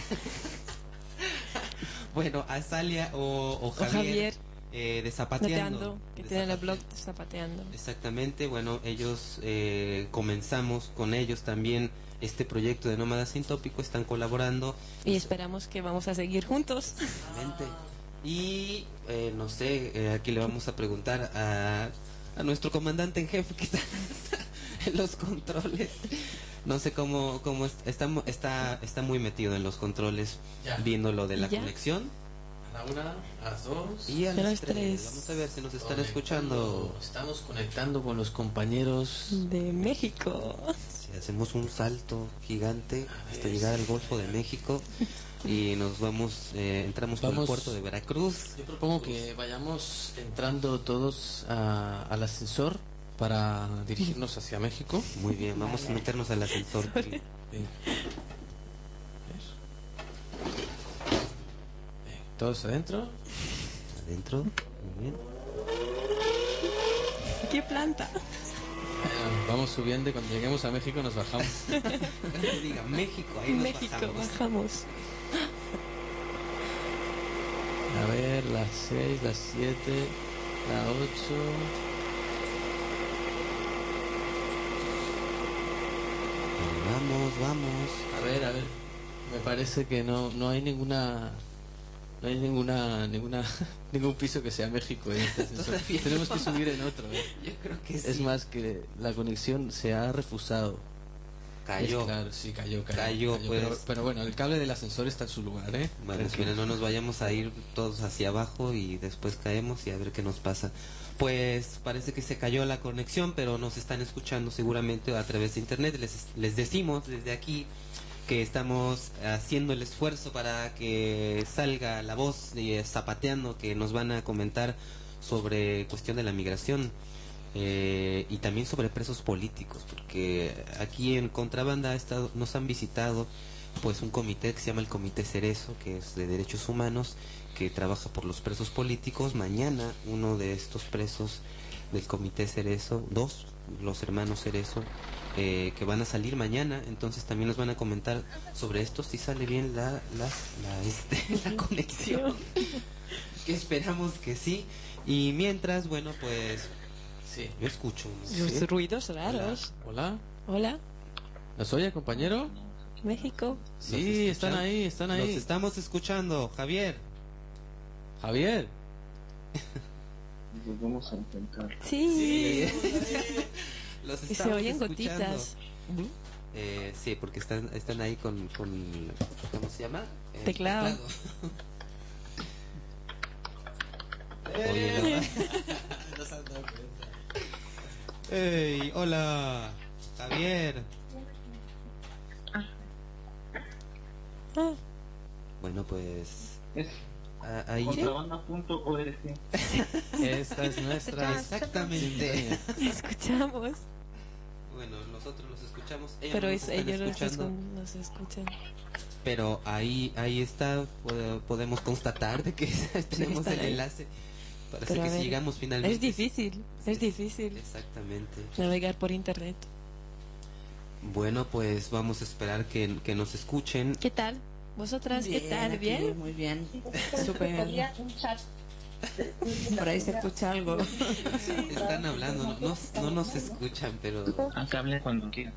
Bueno, Azalia o, o O Javier, Javier. eh, de Zapateando. Zapateando, que De tiene el Zapateando. blog de Zapateando. Exactamente, bueno, ellos eh, comenzamos con ellos también este proyecto de Nómada Sin Tópico, están colaborando. Y esperamos que vamos a seguir juntos. Exactamente. Y eh, no sé, eh, aquí le vamos a preguntar a, a nuestro comandante en jefe que está en los controles. No sé cómo, cómo es- está, mu- está, está muy metido en los controles, Ya. viendo lo de la ¿Ya? conexión. A la una, a las dos. Y a A las las tres. tres. Vamos a ver si nos están Conectando. escuchando. Estamos conectando con los compañeros. De México. Si hacemos un salto gigante hasta llegar al Golfo de México y nos vamos, eh, entramos por el Vamos. puerto de Veracruz. Yo propongo que vayamos entrando todos a- al ascensor para dirigirnos hacia México. Muy bien, vamos a meternos al ascensor. Sí. Bien, ¿todos adentro? Adentro, muy bien. ¿Qué planta? Bueno, vamos subiendo y cuando lleguemos a México nos bajamos. Que diga México, ahí nos México, bajamos. bajamos. A ver, las seis, las siete, la ocho. Vamos, vamos. A ver, a ver. Me parece que no, no hay ninguna. No hay ninguna, ninguna, ningún piso que sea México en este ascensor. Todavía Tenemos no. que subir en otro. ¿eh? Yo creo que sí. Es más que la conexión se ha refusado. Cayó. Es claro, sí, cayó, cayó. Cayó, pues. pero, pero bueno, el cable del ascensor está en su lugar, ¿eh? Bueno, Tranquilo. espera, no nos vayamos a ir todos hacia abajo y después caemos y a ver qué nos pasa. Pues parece que se cayó la conexión, pero nos están escuchando seguramente a través de internet. Les, les decimos desde aquí que estamos haciendo el esfuerzo para que salga la voz de Zapateando, que nos van a comentar sobre cuestión de la migración. Eh, y también sobre presos políticos, porque aquí en Contrabanda ha estado, nos han visitado pues un comité que se llama el Comité Cerezo, que es de derechos humanos, que trabaja por los presos políticos. Mañana uno de estos presos del Comité Cerezo, dos, los hermanos Cerezo, eh, que van a salir mañana, entonces también nos van a comentar sobre esto, si sale bien la, la, la, este, la conexión, que esperamos que sí. Y mientras, bueno, pues Sí. yo escucho Los ¿sí? ruidos raros. Hola. Hola, ¿Nos oye, compañero? México. ¿Nos Sí, están escuchan? ahí, están Nos ahí. estamos escuchando, Javier. Javier. Nos vamos a intentar. Sí. Los Y se estamos oyen escuchando. gotitas. Eh, sí, porque están están ahí con, con ¿cómo se llama? El Teclado. Oye, no. Ey, hola, Javier. Ah, Bueno, pues Es ah, ahí contrabanda punto org. Esta es nuestra exactamente. escuchamos. Bueno, nosotros los escuchamos, ellos Pero no es, nos están ellos nos escuchando. escu- nos escuchan. Pero ahí ahí está, pode- podemos constatar de que tenemos están el ahí. enlace. Parece Pero a que si ver, llegamos finalmente. Es difícil, es difícil Exactamente. navegar por internet. Bueno, pues vamos a esperar que, que nos escuchen. ¿Qué tal? ¿Vosotras qué tal? aquí, ¿Bien? Muy bien. Súper. Sería un chat. Por ahí se escucha algo. Están hablando, no, no, no nos escuchan, pero... Acá hablen cuando quieran.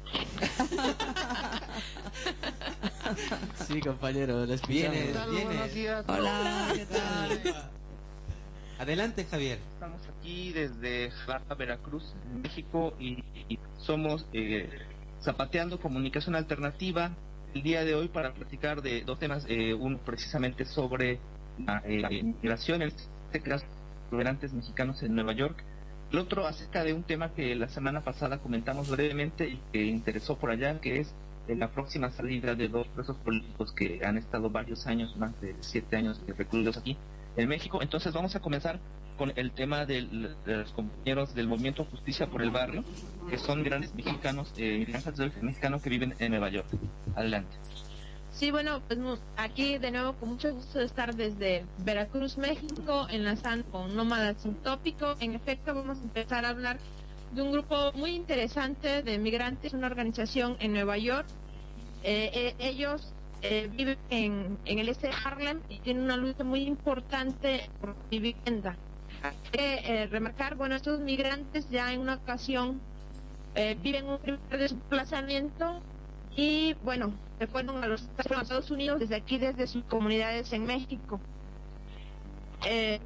Sí, compañero, les Viene, ¿Qué tal? viene. Buenos días. Hola, ¿qué tal? Adelante, Javier. Estamos aquí desde Jalapa, Veracruz, México, y, y somos eh, Zapateando Comunicación Alternativa el día de hoy para platicar de dos temas, eh, uno precisamente sobre la eh, inmigración, en este caso, migrantes mexicanos en Nueva York, el otro acerca de un tema que la semana pasada comentamos brevemente y que interesó por allá, que es de la próxima salida de dos presos políticos que han estado varios años, más de siete años recluidos aquí en México. Entonces vamos a comenzar con el tema del, de los compañeros del Movimiento Justicia por el Barrio, que son grandes mexicanos, eh, migrantes mexicanos que viven en Nueva York. Adelante. Sí, bueno, pues aquí de nuevo con mucho gusto de estar desde Veracruz, México, enlazando con Nómadas Sin Tópico. En efecto, vamos a empezar a hablar de un grupo muy interesante de migrantes, una organización en Nueva York. Eh, eh, ellos eh, viven en, en el este de Harlem y tienen una lucha muy importante por vivienda. Hay que eh, remarcar, bueno, estos migrantes ya en una ocasión eh, viven un primer desplazamiento y, bueno, se fueron a los Estados Unidos desde aquí, desde sus comunidades en México. Eh,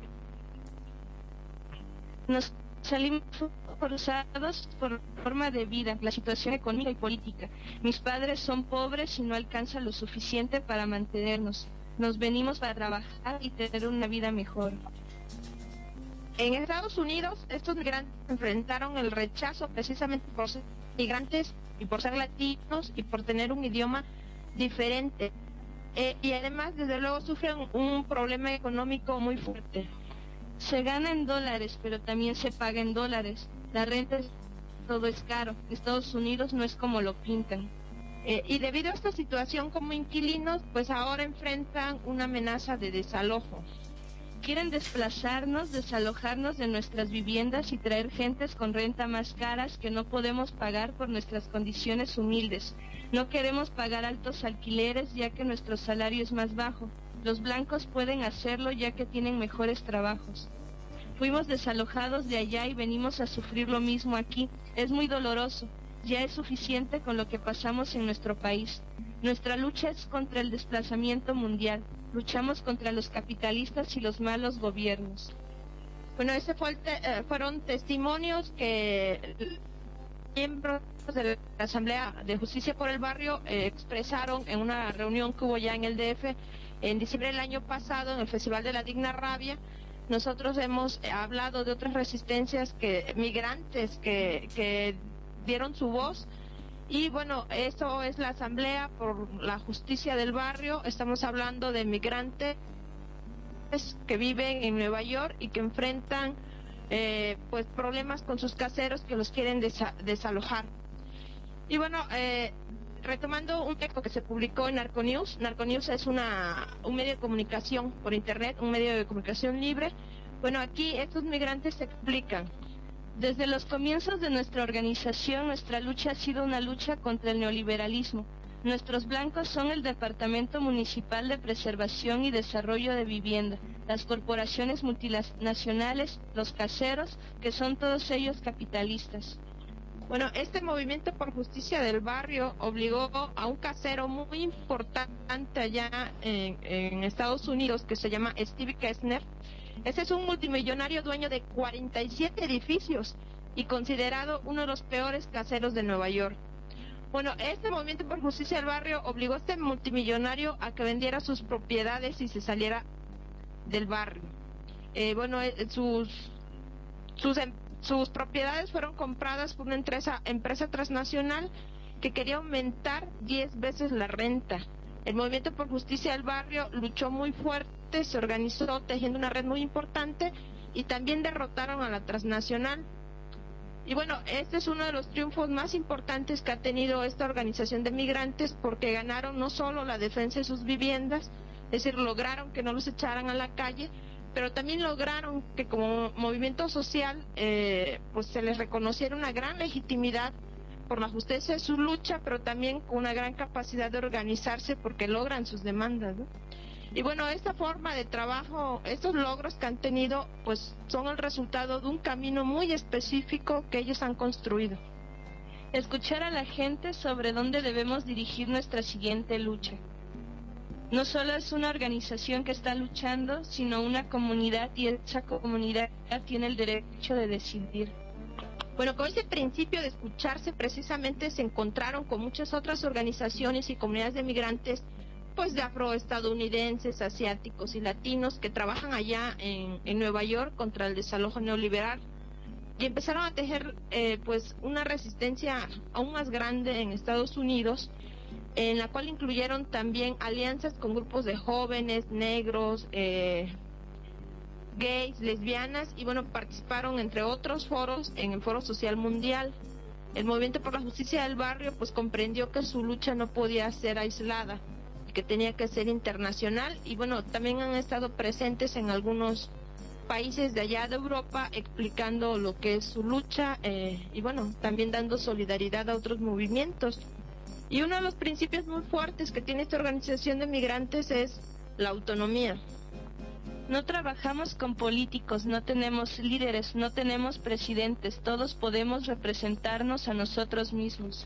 nos salimos forzados por forma de vida, la situación económica y política. Mis padres son pobres y no alcanzan lo suficiente para mantenernos. Nos venimos para trabajar y tener una vida mejor. En Estados Unidos, estos migrantes enfrentaron el rechazo precisamente por ser migrantes y por ser latinos y por tener un idioma diferente. Eh, y además, desde luego, sufren un problema económico muy fuerte. Se gana en dólares, pero también se paga en dólares. La renta, es, todo es caro. Estados Unidos no es como lo pintan. Eh, y debido a esta situación como inquilinos, pues ahora enfrentan una amenaza de desalojo. Quieren desplazarnos, desalojarnos de nuestras viviendas y traer gentes con renta más caras que no podemos pagar por nuestras condiciones humildes. No queremos pagar altos alquileres ya que nuestro salario es más bajo. Los blancos pueden hacerlo ya que tienen mejores trabajos. Fuimos desalojados de allá y venimos a sufrir lo mismo aquí. Es muy doloroso. Ya es suficiente con lo que pasamos en nuestro país. Nuestra lucha es contra el desplazamiento mundial. Luchamos contra los capitalistas y los malos gobiernos. Bueno, ese fue el te eh, fueron testimonios que miembros de la Asamblea de Justicia por el Barrio eh, expresaron en una reunión que hubo ya en el D F en diciembre del año pasado en el Festival de la Digna Rabia. Nosotros hemos eh, hablado de otras resistencias que migrantes que, que dieron su voz. Y bueno, esto es la Asamblea por la Justicia del Barrio. Estamos hablando de migrantes que viven en Nueva York y que enfrentan eh, pues problemas con sus caseros que los quieren desa desalojar. Y bueno, eh, retomando un texto que se publicó en Narconews. Narconews es una, un medio de comunicación por internet, un medio de comunicación libre. Bueno, aquí estos migrantes se explican. Desde los comienzos de nuestra organización, nuestra lucha ha sido una lucha contra el neoliberalismo. Nuestros blancos son el Departamento Municipal de Preservación y Desarrollo de Vivienda, las corporaciones multinacionales, los caseros, que son todos ellos capitalistas. Bueno, este movimiento por justicia del barrio obligó a un casero muy importante allá en, en Estados Unidos que se llama Steve Kessner. Ese es un multimillonario dueño de cuarenta y siete edificios y considerado uno de los peores caseros de Nueva York. Bueno, este movimiento por justicia del barrio obligó a este multimillonario a que vendiera sus propiedades y se saliera del barrio. Eh, bueno, eh, sus, sus, sus propiedades fueron compradas por una empresa, empresa transnacional que quería aumentar diez veces la renta. El movimiento por justicia del barrio luchó muy fuerte, se organizó tejiendo una red muy importante y también derrotaron a la transnacional. Y bueno, este es uno de los triunfos más importantes que ha tenido esta organización de migrantes porque ganaron no solo la defensa de sus viviendas, es decir, lograron que no los echaran a la calle, pero también lograron que como movimiento social eh, pues se les reconociera una gran legitimidad por la justicia de su lucha, pero también con una gran capacidad de organizarse porque logran sus demandas, ¿no? Y bueno, esta forma de trabajo, estos logros que han tenido, pues son el resultado de un camino muy específico que ellos han construido. Escuchar a la gente sobre dónde debemos dirigir nuestra siguiente lucha. No solo es una organización que está luchando, sino una comunidad, y esa comunidad tiene el derecho de decidir. Bueno, con ese principio de escucharse precisamente se encontraron con muchas otras organizaciones y comunidades de migrantes, pues de afroestadounidenses, asiáticos y latinos que trabajan allá en, en Nueva York contra el desalojo neoliberal, y empezaron a tejer eh, pues una resistencia aún más grande en Estados Unidos, en la cual incluyeron también alianzas con grupos de jóvenes, negros, eh, gays, lesbianas, y bueno, participaron entre otros foros en el Foro Social Mundial. El Movimiento por la Justicia del Barrio pues comprendió que su lucha no podía ser aislada, que tenía que ser internacional, y bueno, también han estado presentes en algunos países de allá de Europa explicando lo que es su lucha, eh, y bueno, también dando solidaridad a otros movimientos. Y uno de los principios muy fuertes que tiene esta organización de migrantes es la autonomía. No trabajamos con políticos, no tenemos líderes, no tenemos presidentes, todos podemos representarnos a nosotros mismos.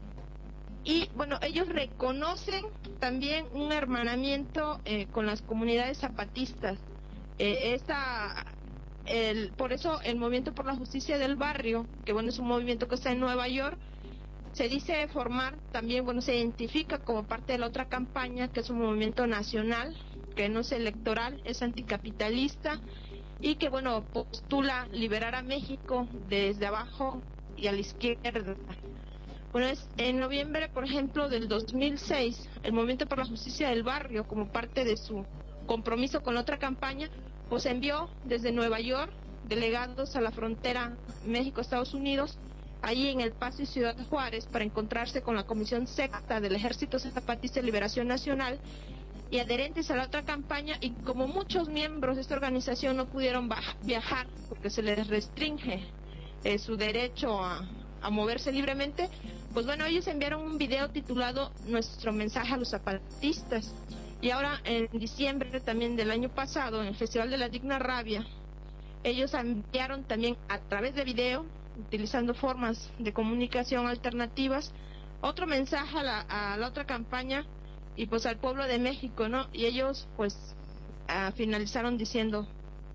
Y bueno, ellos reconocen también un hermanamiento eh, con las comunidades zapatistas. Eh, esta, el, por eso el Movimiento por la Justicia del Barrio, que bueno, es un movimiento que está en Nueva York, se dice formar también, bueno, se identifica como parte de la otra campaña, que es un movimiento nacional, que no es electoral, es anticapitalista, y que bueno, postula liberar a México desde abajo y a la izquierda. Bueno, es, en noviembre, por ejemplo, del dos mil seis, el Movimiento por la Justicia del Barrio, como parte de su compromiso con la otra campaña, pues envió desde Nueva York delegados a la frontera México-Estados Unidos, allí en El Paso y Ciudad Juárez, para encontrarse con la Comisión Sexta del Ejército Zapatista de Liberación Nacional y adherentes a la otra campaña. Y como muchos miembros de esta organización no pudieron viajar porque se les restringe eh, su derecho a, a moverse libremente, pues bueno, ellos enviaron un video titulado Nuestro mensaje a los zapatistas. Y ahora en diciembre también del año pasado, en el Festival de la Digna Rabia, ellos enviaron también a través de video, utilizando formas de comunicación alternativas, otro mensaje a la, a la otra campaña y pues al pueblo de México, ¿no? Y ellos pues uh, finalizaron diciendo: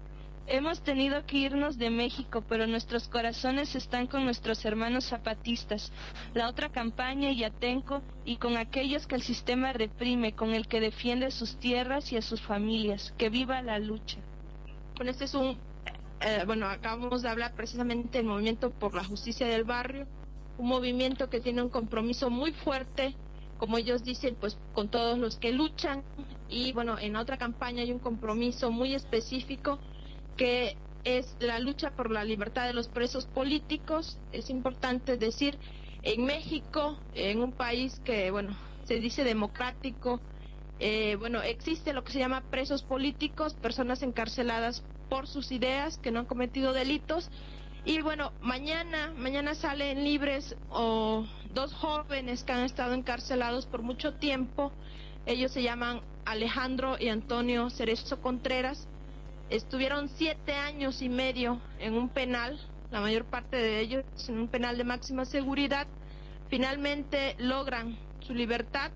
hemos tenido que irnos de México, pero nuestros corazones están con nuestros hermanos zapatistas, la otra campaña y Atenco, y con aquellos que el sistema reprime, con el que defiende sus tierras y a sus familias. ¡Que viva la lucha! Bueno, este es un Eh, bueno, acabamos de hablar precisamente del Movimiento por la Justicia del Barrio, un movimiento que tiene un compromiso muy fuerte, como ellos dicen, pues con todos los que luchan. Y bueno, en la otra campaña hay un compromiso muy específico que es la lucha por la libertad de los presos políticos. Es importante decir, en México, en un país que, bueno, se dice democrático, eh, bueno, existe lo que se llama presos políticos, personas encarceladas por sus ideas, que no han cometido delitos. Y bueno, mañana mañana salen libres o dos jóvenes que han estado encarcelados por mucho tiempo. Ellos se llaman Alejandro y Antonio Cerezo Contreras. Estuvieron siete años y medio en un penal, la mayor parte de ellos en un penal de máxima seguridad. Finalmente logran su libertad.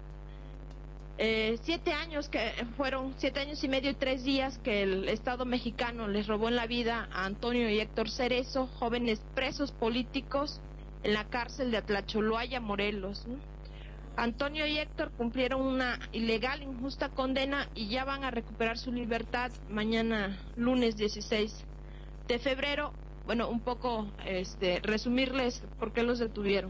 Eh, siete años que fueron siete años y medio y tres días que el Estado mexicano les robó en la vida a Antonio y Héctor Cerezo, jóvenes presos políticos en la cárcel de Atlacholoaya, Morelos, ¿no? Antonio y Héctor cumplieron una ilegal, injusta condena y ya van a recuperar su libertad mañana, lunes dieciséis de febrero. Bueno, un poco este, resumirles por qué los detuvieron.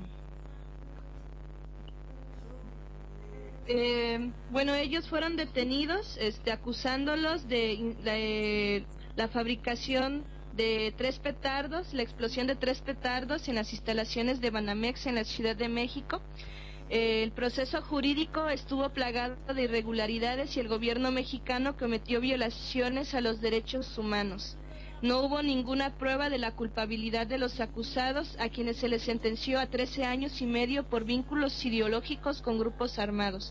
Eh, bueno, ellos fueron detenidos este, acusándolos de, de la fabricación de tres petardos, la explosión de tres petardos en las instalaciones de Banamex en la Ciudad de México. Eh, el proceso jurídico estuvo plagado de irregularidades y el gobierno mexicano cometió violaciones a los derechos humanos. No hubo ninguna prueba de la culpabilidad de los acusados, a quienes se les sentenció a trece años y medio por vínculos ideológicos con grupos armados.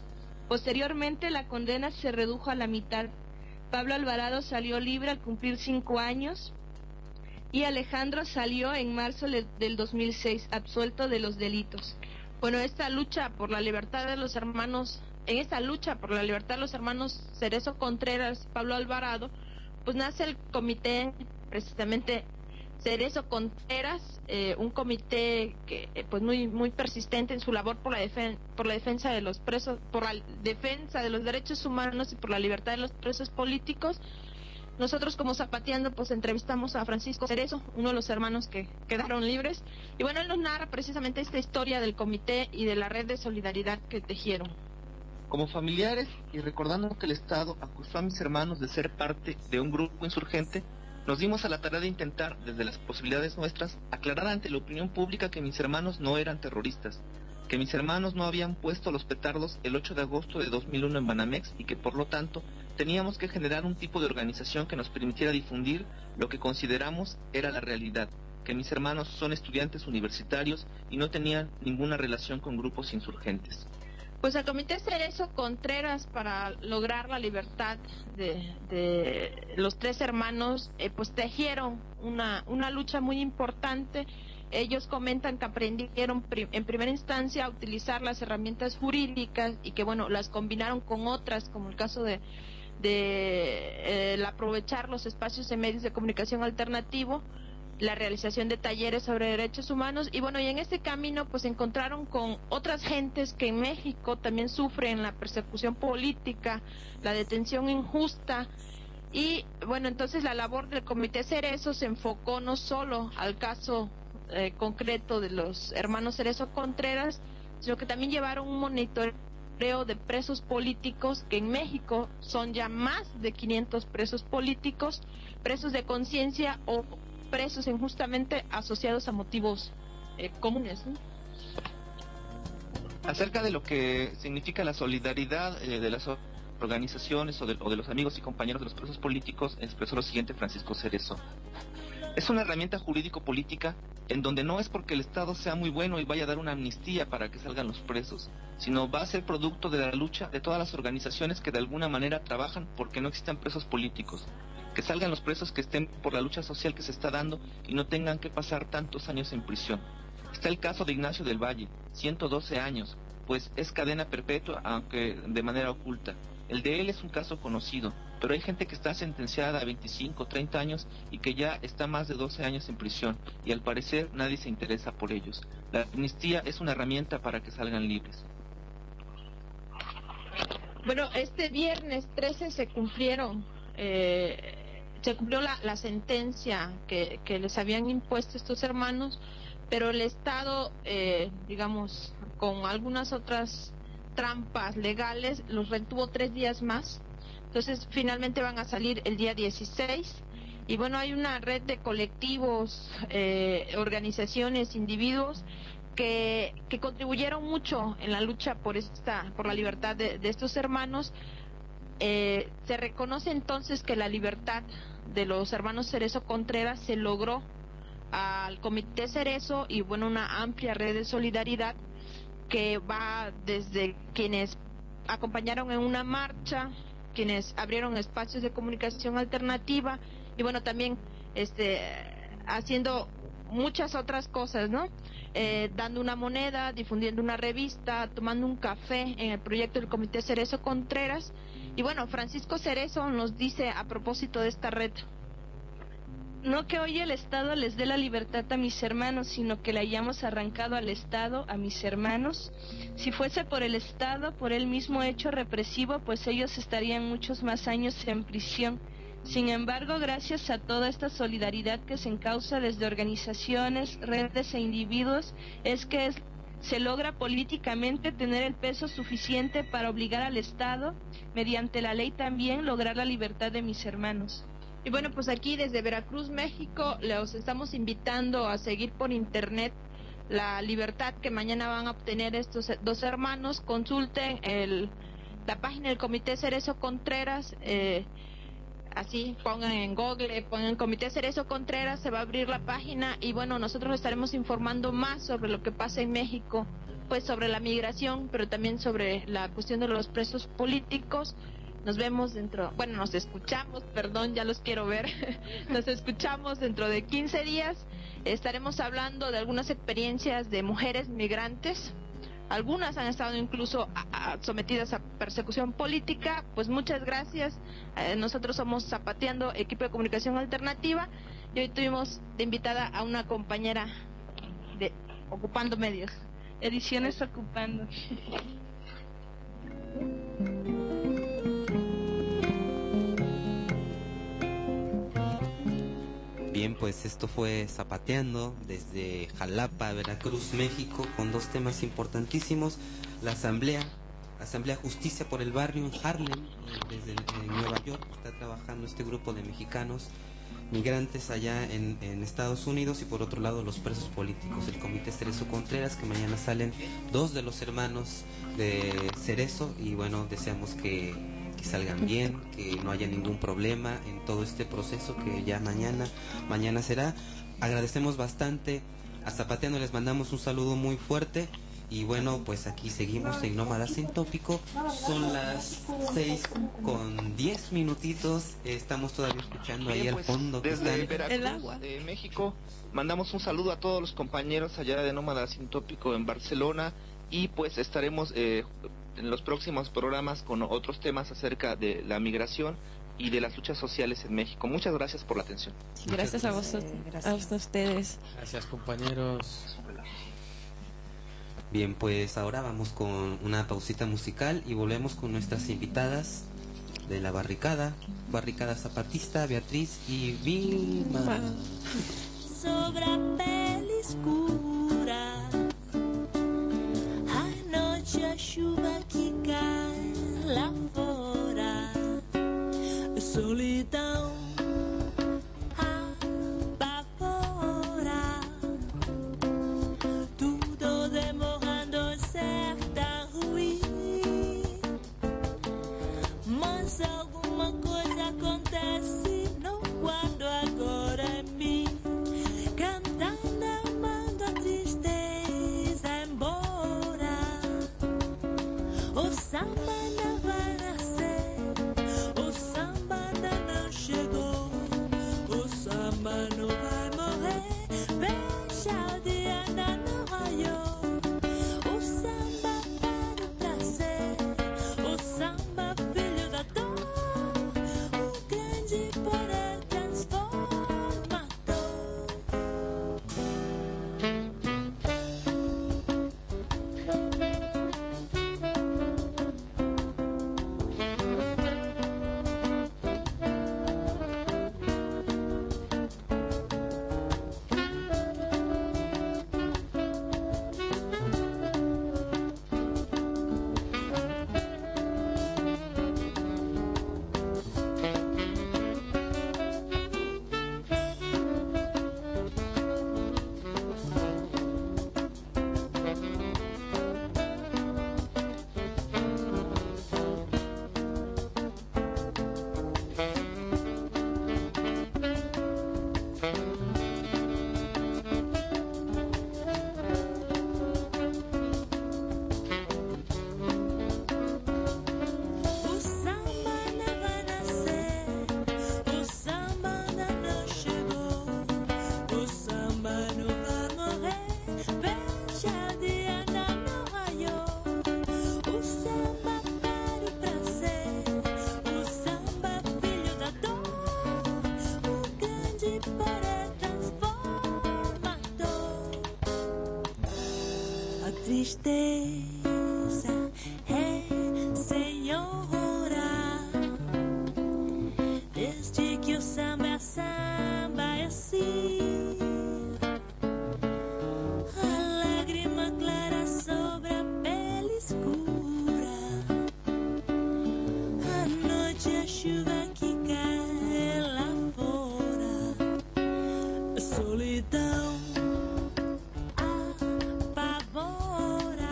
Posteriormente, la condena se redujo a la mitad. Pablo Alvarado salió libre al cumplir cinco años y Alejandro salió en marzo le- del dos mil seis, absuelto de los delitos. Bueno, esta lucha por la libertad de los hermanos, en esta lucha por la libertad de los hermanos Cerezo Contreras, Pablo Alvarado, pues nace el comité, precisamente Cerezo Contreras, eh, un comité que eh, pues muy muy persistente en su labor por la defen por la defensa de los presos, por la defensa de los derechos humanos y por la libertad de los presos políticos. Nosotros como Zapateando pues entrevistamos a Francisco Cerezo, uno de los hermanos que quedaron libres, y bueno, él nos narra precisamente esta historia del comité y de la red de solidaridad que tejieron. Como familiares y recordando que el Estado acusó a mis hermanos de ser parte de un grupo insurgente, nos dimos a la tarea de intentar, desde las posibilidades nuestras, aclarar ante la opinión pública que mis hermanos no eran terroristas, que mis hermanos no habían puesto los petardos el ocho de agosto de dos mil uno en Banamex y que por lo tanto teníamos que generar un tipo de organización que nos permitiera difundir lo que consideramos era la realidad, que mis hermanos son estudiantes universitarios y no tenían ninguna relación con grupos insurgentes. Pues el Comité Cerezo Contreras, para lograr la libertad de, de los tres hermanos, eh, pues tejieron una, una lucha muy importante. Ellos comentan que aprendieron pri en primera instancia a utilizar las herramientas jurídicas y que, bueno, las combinaron con otras, como el caso de, de eh, el aprovechar los espacios de medios de comunicación alternativo, la realización de talleres sobre derechos humanos y bueno, y en este camino pues se encontraron con otras gentes que en México también sufren la persecución política, la detención injusta y bueno, entonces la labor del Comité Cerezo se enfocó no solo al caso eh, concreto de los hermanos Cerezo Contreras, sino que también llevaron un monitoreo de presos políticos, que en México son ya más de quinientos presos políticos, presos de conciencia o presos injustamente asociados a motivos eh, comunes, ¿no? Acerca de lo que significa la solidaridad eh, de las organizaciones o de, o de los amigos y compañeros de los presos políticos, expresó lo siguiente Francisco Cerezo. Es una herramienta jurídico-política en donde no es porque el Estado sea muy bueno y vaya a dar una amnistía para que salgan los presos, sino va a ser producto de la lucha de todas las organizaciones que de alguna manera trabajan porque no existan presos políticos. Que salgan los presos que estén por la lucha social que se está dando y no tengan que pasar tantos años en prisión. Está el caso de Ignacio del Valle, ciento doce años, pues es cadena perpetua, aunque de manera oculta. El de él es un caso conocido, pero hay gente que está sentenciada a veinticinco, treinta años y que ya está más de doce años en prisión, y al parecer nadie se interesa por ellos. La amnistía es una herramienta para que salgan libres. Bueno, este viernes trece se cumplieron... Eh, se cumplió la, la sentencia que, que les habían impuesto estos hermanos, pero el Estado, eh, digamos, con algunas otras trampas legales, los retuvo tres días más. Entonces, finalmente van a salir el día dieciséis. Y bueno, hay una red de colectivos, eh, organizaciones, individuos que, que contribuyeron mucho en la lucha por esta, por la libertad de, de estos hermanos. Eh, se reconoce entonces que la libertad de los hermanos Cerezo Contreras se logró al Comité Cerezo y bueno, una amplia red de solidaridad que va desde quienes acompañaron en una marcha, quienes abrieron espacios de comunicación alternativa y bueno, también este haciendo muchas otras cosas, ¿no? Eh, dando una moneda, difundiendo una revista, tomando un café en el proyecto del Comité Cerezo Contreras. Y bueno, Francisco Cerezo nos dice a propósito de esta red: no que hoy el Estado les dé la libertad a mis hermanos, sino que la hayamos arrancado al Estado, a mis hermanos. Si fuese por el Estado, por el mismo hecho represivo, pues ellos estarían muchos más años en prisión. Sin embargo, gracias a toda esta solidaridad que se encausa desde organizaciones, redes e individuos, es que es, se logra políticamente tener el peso suficiente para obligar al Estado, mediante la ley también, lograr la libertad de mis hermanos. Y bueno, pues aquí desde Veracruz, México, los estamos invitando a seguir por internet la libertad que mañana van a obtener estos dos hermanos. Consulten el, la página del Comité Cerezo Contreras, eh, así pongan en Google, pongan Comité Cerezo Contreras, se va a abrir la página y bueno, nosotros estaremos informando más sobre lo que pasa en México pues sobre la migración, pero también sobre la cuestión de los presos políticos. Nos vemos dentro, bueno, nos escuchamos, perdón, ya los quiero ver, nos escuchamos dentro de quince días. Estaremos hablando de algunas experiencias de mujeres migrantes. Algunas han estado incluso a, a, sometidas a persecución política. Pues muchas gracias. Eh, nosotros somos Zapateando, equipo de comunicación alternativa, y hoy tuvimos de invitada a una compañera de Ocupando Medios. Ediciones Ocupando. Bien, pues esto fue Zapateando desde Jalapa, Veracruz, México, con dos temas importantísimos. La asamblea, Asamblea Justicia por el Barrio en Harlem, desde en Nueva York, está trabajando este grupo de mexicanos migrantes allá en, en Estados Unidos, y por otro lado los presos políticos, el Comité Cerezo Contreras, que mañana salen dos de los hermanos de Cerezo, y bueno, deseamos que, que salgan bien, que no haya ningún problema en todo este proceso, que ya mañana, mañana será. Agradecemos bastante a Zapateando, les mandamos un saludo muy fuerte. Y bueno, pues aquí seguimos en Nómada Sin Tópico. Son las seis con diez minutitos. Estamos todavía escuchando ahí Bien, al pues, fondo que desde están... Veracruz, el agua. De México, mandamos un saludo a todos los compañeros allá de Nómada Sin Tópico en Barcelona, y pues estaremos eh, en los próximos programas con otros temas acerca de la migración y de las luchas sociales en México. Muchas gracias por la atención. Gracias a vosotros, a ustedes. Gracias, compañeros. Bien, pues ahora vamos con una pausita musical y volvemos con nuestras invitadas de la barricada, barricada zapatista, Beatriz y Vilma. Sobre a pele escura, a noite a chuva que cai lá fora, solidão apavora, tudo demorando certa ruim, mas alguma coisa acontece, não quando agora é mim, cantando, amando a tristeza embora, o samba não vai nascer, o samba ainda não chegou, o samba não vai morrer, veja o dia ainda não raiou, o samba para o prazer, o samba filho da dor, o grande poder transformador. O samba não vai nascer, o samba ainda não chegou, o samba não vai morrer, veja o dia ainda não raiou, o samba para o prazer, o samba filho da dor, o grande poder transformador. A tristeza é senhora, desde que o samba é samba é assim, a lágrima clara sobre a pele escura, a noite a chuva que cai lá fora, a solidão apavora,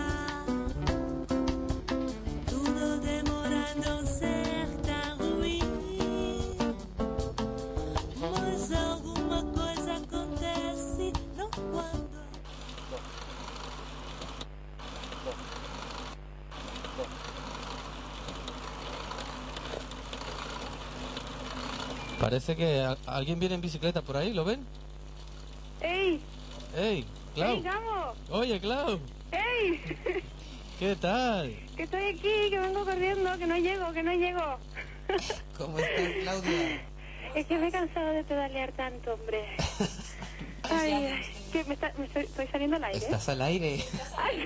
tudo demorando certa ruim, mas alguma coisa acontece, não quando Parece que a- alguien viene en bicicleta por ahí, ¿lo ven? ¡Ey! ¡Ey, Clau! ¡Ey, Gamo! Oye, Clau, ¡Ey! ¿qué tal? Que estoy aquí, que vengo corriendo, que no llego, que no llego. ¿Cómo estás, Claudia? Es que me he cansado de pedalear tanto, hombre. Ay, ay, que me, está, me estoy, estoy saliendo al aire. Estás al aire. Ay.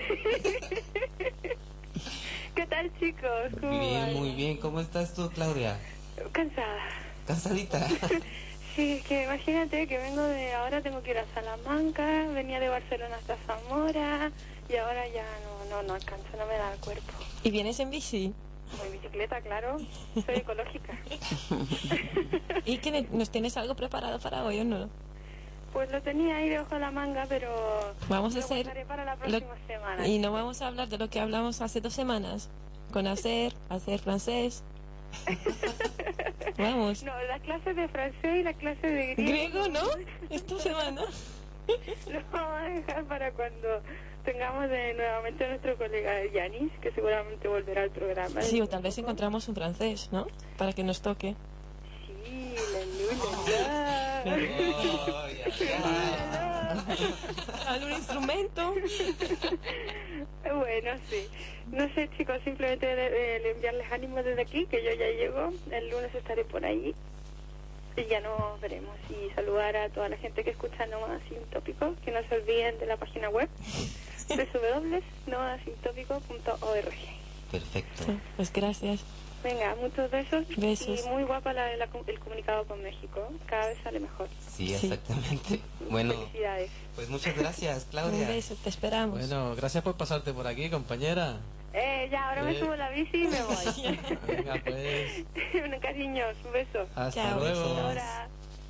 ¿Qué tal, chicos? ¿Cómo Muy bien, van? muy bien. ¿Cómo estás tú, Claudia? Cansada. ¿Cansadita? Sí, es que imagínate que vengo de... Ahora tengo que ir a Salamanca, venía de Barcelona hasta Zamora y ahora ya no, no, no alcanzo, no me da el cuerpo. ¿Y vienes en bici? En bicicleta, claro, soy ecológica. ¿Y que ne- nos tienes algo preparado para hoy o no? Pues lo tenía ahí debajo de la manga, pero Vamos a lo hacer guardaré para la lo- próxima semana. Y no vamos a hablar de lo que hablamos hace dos semanas. Con hacer, hacer francés. Vamos. No, la clase de francés y la clase de griego. Griego, ¿no? Esta semana. Lo vamos a dejar para cuando tengamos de nuevamente a nuestro colega Yanis, que seguramente volverá al programa. Sí, o tal vez encontramos un francés, ¿no? Para que nos toque. Sí, la luna. ¿Algún instrumento? Bueno, sí. No sé, chicos, simplemente de- de enviarles ánimo desde aquí, que yo ya llego. El lunes estaré por allí. Y ya nos veremos. Y saludar a toda la gente que escucha Nómada Sin Tópico, que no se olviden de la página web doble u doble u doble u punto nómada sin tópico punto org. Perfecto. Pues gracias. Venga, muchos besos. Besos. Y muy guapa la, la- el comunicado con México. Cada vez sale mejor. Sí, exactamente. Bueno, Felicidades. pues muchas gracias, Claudia. Un beso, te esperamos. Bueno, gracias por pasarte por aquí, compañera. Eh, ya, ahora me Eh. subo a la bici y me voy. Venga, pues, Bueno, cariños, un beso. hasta Chao. luego. Ahora.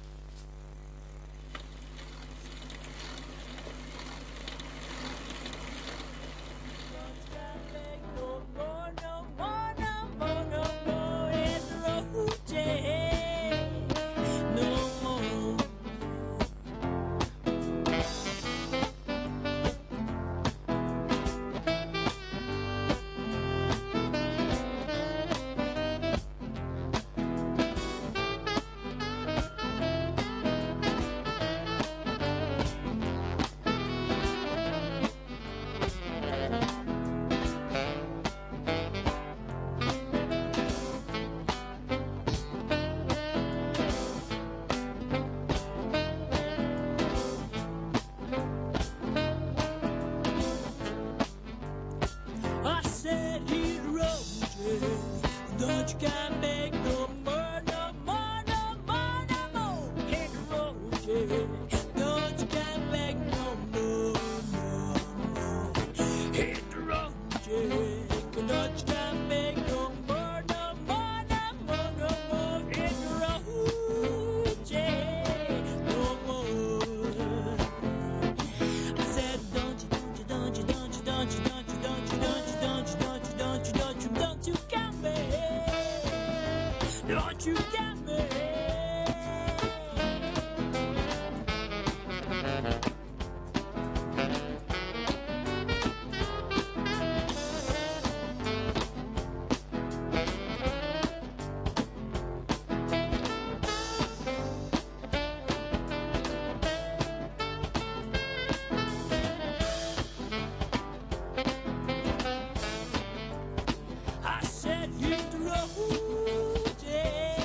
I said he wrote it. Don't you come back no more, no more, no more, no more. He wrote it. Don't you come back no more, no more. He wrote it. Don't you come back no more, no more, no more, no more. He wrote it. No more. I said, don't you, don't you, don't you, don't you, don't you, don't you, don't you, don't you, don't you, don't you, don't you, don't you, don't you come back. Don't you come back. I said hit the road, yeah.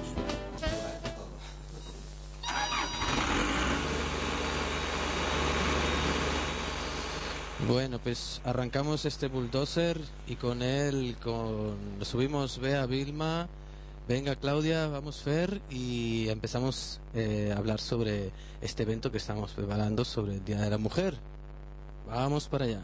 Bueno, pues arrancamos este bulldozer y con él con subimos Bea, Vilma, venga Claudia, vamos Fer y empezamos eh, a hablar sobre este evento que estamos preparando sobre el Día de la Mujer. Vamos para allá.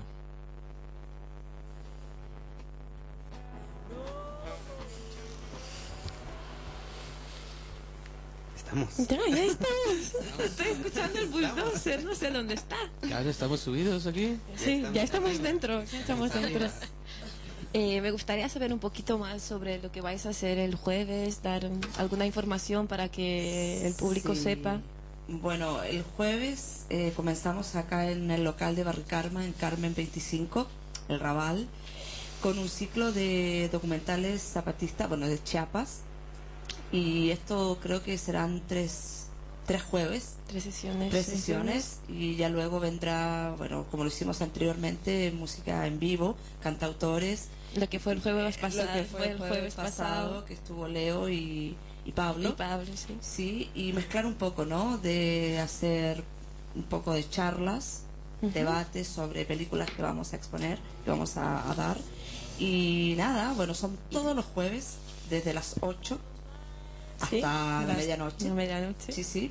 Estamos. Ya, ya estamos. Estoy escuchando el bulldozer, no sé dónde está. Claro, estamos subidos aquí. Sí, ya estamos dentro, ya estamos dentro. Eh, me gustaría saber un poquito más sobre lo que vais a hacer el jueves, dar um, alguna información para que el público Sí. sepa. Bueno, el jueves eh, comenzamos acá en el local de Barricarma, en Carmen veinticinco, el Raval, con un ciclo de documentales zapatistas, bueno, de Chiapas, Y esto creo que serán tres, tres jueves. Tres sesiones. Tres sesiones. Y ya luego vendrá, bueno, como lo hicimos anteriormente, música en vivo, cantautores. Lo que fue el jueves pasado. Lo que fue el jueves pasado, que estuvo Leo y, y Pablo. Y Pablo, sí. Sí, y mezclar un poco, ¿no? De hacer un poco de charlas, uh-huh. debates sobre películas que vamos a exponer, que vamos a, a dar. Y nada, bueno, son todos los jueves, desde las ocho hasta ¿Sí? la las, medianoche. La medianoche. Sí, sí.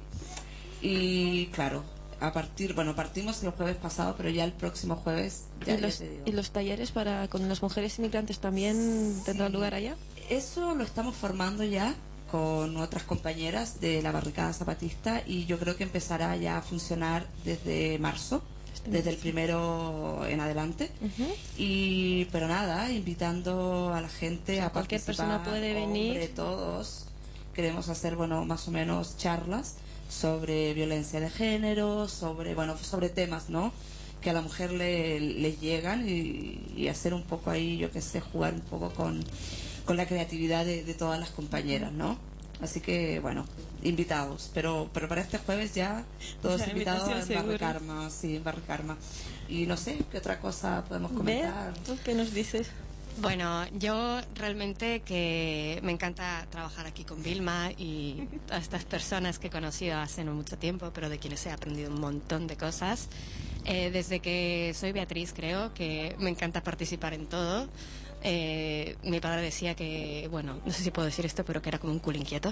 Y claro, a partir, bueno, partimos el jueves pasado, pero ya el próximo jueves ya, ¿Y, los, ya te digo. ¿Y los talleres para con las mujeres inmigrantes también tendrán Sí. lugar allá? Eso lo estamos formando ya con otras compañeras de la Barricada Zapatista y yo creo que empezará ya a funcionar desde marzo, este desde el primero en adelante. Uh-huh. Y pero nada, invitando a la gente, o sea, a cualquier participar, persona puede venir. Hombre, todos queremos hacer, bueno, más o menos charlas sobre violencia de género, sobre, bueno, sobre temas, ¿no? Que a la mujer le, le llegan y, y hacer un poco ahí, yo qué sé, jugar un poco con, con la creatividad de, de todas las compañeras, ¿no? Así que, bueno, invitados. Pero pero para este jueves ya todos o sea, invitados en Barrio seguro. Karma, sí, en Barrio Karma. Y no sé, ¿qué otra cosa podemos comentar? ¿Tú qué nos dices? Bueno, yo realmente que me encanta trabajar aquí con Vilma y a estas personas que he conocido hace no mucho tiempo, pero de quienes he aprendido un montón de cosas. Eh, desde que soy Beatriz, creo que me encanta participar en todo. Eh, mi padre decía que, bueno, no sé si puedo decir esto, pero que era como un culo inquieto.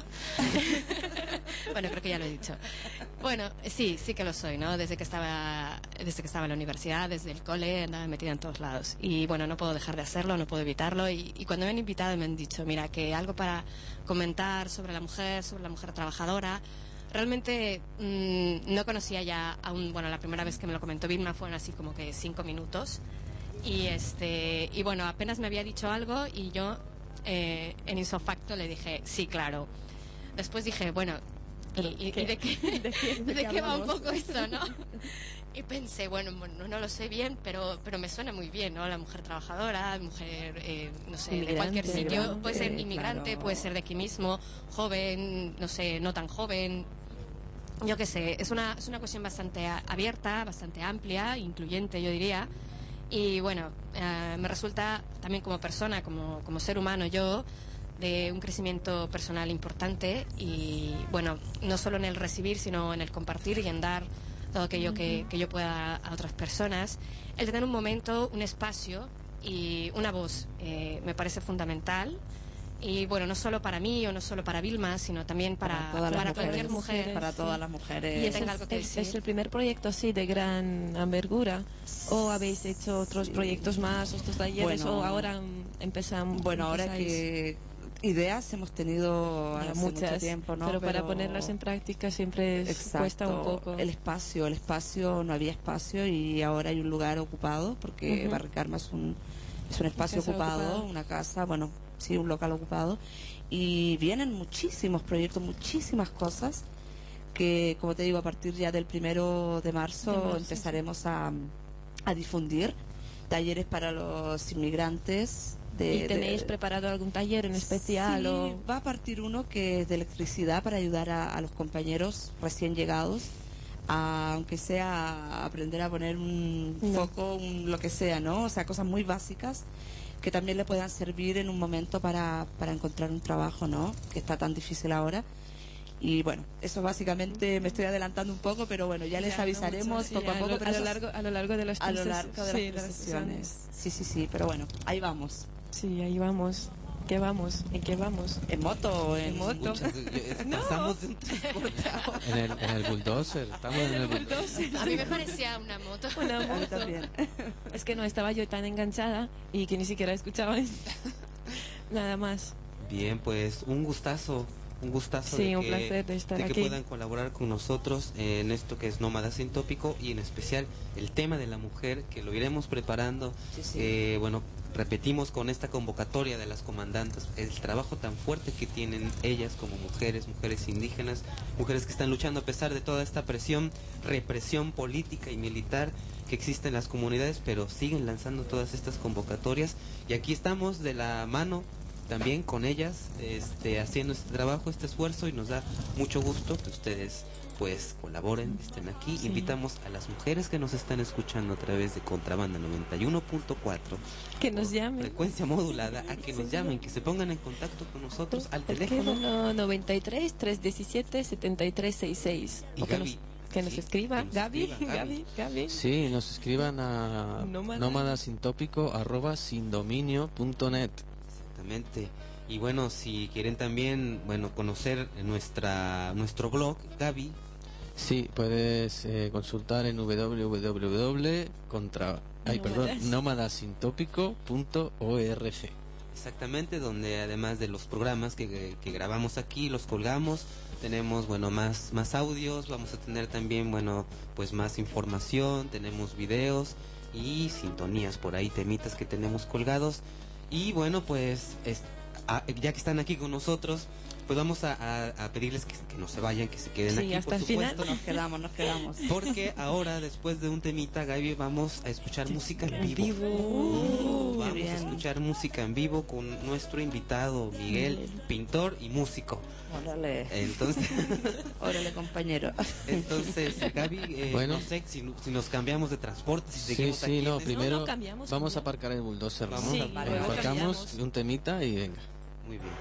Bueno, creo que ya lo he dicho. Bueno, sí, sí que lo soy, ¿no? Desde que estaba, desde que estaba en la universidad, desde el cole, andaba metida en todos lados. Y bueno, no puedo dejar de hacerlo, no puedo evitarlo. Y, y cuando me han invitado me han dicho, mira, que algo para comentar sobre la mujer, sobre la mujer trabajadora. Realmente mmm, no conocía ya aún, bueno, la primera vez que me lo comentó Vilma fueron así como que cinco minutos. Y este y bueno, apenas me había dicho algo y yo eh, en isofacto le dije, sí, claro. Después dije, bueno, ¿y, y, ¿y de qué, ¿De qué, de ¿de qué va un poco esto, no? Y pensé, bueno, no, no lo sé bien, pero pero me suena muy bien, ¿no? La mujer trabajadora, mujer, eh, no sé, inmigrante, de cualquier sitio. Inmigrante, puede ser inmigrante, claro. Puede ser de aquí mismo, joven, no sé, no tan joven. Yo qué sé, es una, es una cuestión bastante abierta, bastante amplia, incluyente, yo diría. Y bueno, eh, me resulta también como persona, como, como ser humano yo, de un crecimiento personal importante y bueno, no solo en el recibir, sino en el compartir y en dar todo aquello uh-huh. que, que yo pueda a otras personas. El tener un momento, un espacio y una voz eh, me parece fundamental. Y bueno, no solo para mí o no solo para Vilma, sino también para, para, para mujeres, cualquier mujer. Para todas las mujeres. Y es, algo que es, es el primer proyecto así de gran envergadura. ¿O habéis hecho otros sí. proyectos más, otros talleres? Bueno, ¿o ahora empezamos? Bueno, ahora que ideas hemos tenido hace muchas, mucho tiempo, ¿no? Pero, pero para pero... ponerlas en práctica siempre es, cuesta un poco. El espacio, el espacio, no había espacio y ahora hay un lugar ocupado porque uh-huh. Barrio Karma es un, es un espacio ocupado, ocupado, una casa, bueno... sí, un local ocupado y vienen muchísimos proyectos, muchísimas cosas que, como te digo, a partir ya del primero de marzo, de marzo empezaremos sí. a, a difundir talleres para los inmigrantes. De, ¿Y tenéis de, preparado algún taller en especial? Sí, o... va a partir uno que es de electricidad para ayudar a, a los compañeros recién llegados a, aunque sea a aprender a poner un no. foco, un, lo que sea, ¿no? O sea, cosas muy básicas que también le puedan servir en un momento para, para encontrar un trabajo, ¿no? Que está tan difícil ahora. Y bueno, eso básicamente me estoy adelantando un poco, pero bueno, ya les ya, avisaremos no, sí, poco a, a poco. Lo, pero a, lo largo, a lo largo de las A lo largo de sí, las sesiones. Sí, sí, sí, pero bueno, ahí vamos. Sí, ahí vamos. ¿Qué vamos? ¿En qué vamos? ¿En moto o en, en moto? Muchas, no. Pasamos en transporte ahora. En el, en el bulldozer, estamos en el bulldozer. A mí me parecía una moto. Una moto también. Es que no, estaba yo tan enganchada y que ni siquiera escuchaba nada más. Bien, pues un gustazo. Un gustazo sí, de, un que, placer de, estar de aquí. que puedan colaborar con nosotros en esto que es Nómada Sin Tópico y en especial el tema de la mujer que lo iremos preparando. Sí, sí. Eh, bueno, repetimos con esta convocatoria de las comandantes el trabajo tan fuerte que tienen ellas como mujeres, mujeres indígenas, mujeres que están luchando a pesar de toda esta presión, represión política y militar que existe en las comunidades, pero siguen lanzando todas estas convocatorias y aquí estamos de la mano también con ellas, este, haciendo este trabajo, este esfuerzo, y nos da mucho gusto que ustedes pues colaboren, estén aquí. Sí. Invitamos a las mujeres que nos están escuchando a través de Contrabanda noventa y uno punto cuatro, Que nos llamen. frecuencia modulada, a que nos llamen, que se pongan en contacto con nosotros al teléfono. Teléfono noventa y tres, trescientos diecisiete, setenta y tres sesenta y seis. Y O que Gaby, nos, que nos sí, escriba. que nos Gaby, escriba, Gaby, Gaby. Sí, nos escriban a Nómada. nómadasintópico arroba sindominio punto net. Exactamente. Y bueno, si quieren también, bueno, conocer nuestra nuestro blog, Gaby. Sí, puedes eh, consultar en www contra ay, perdón, nómadasintópico punto org. Exactamente, donde además de los programas que, que, que grabamos aquí, los colgamos, tenemos, bueno, más más audios, vamos a tener también, bueno, pues más información, tenemos videos y sintonías por ahí, temitas que tenemos colgados. Y bueno, pues es, a, ya que están aquí con nosotros, pues vamos a, a, a pedirles que, que no se vayan, que se queden Sí, aquí, hasta por el final. supuesto. Nos quedamos, nos quedamos. Porque ahora, después de un temita, Gaby, vamos a escuchar música en En vivo. vivo. Uh, vamos Qué bien. a escuchar música en vivo con nuestro invitado Miguel, Miguel. pintor y músico. Órale. Entonces, Órale, compañero. entonces Gaby, eh, Bueno. no sé si, si nos cambiamos de transporte, si Sí, seguimos sí, aquí. no, en- primero no, cambiamos, vamos cambiamos. a aparcar el bulldozer, ¿no? Vamos Sí, a luego Aparcamos cambiamos. un temita y venga. Muy bien.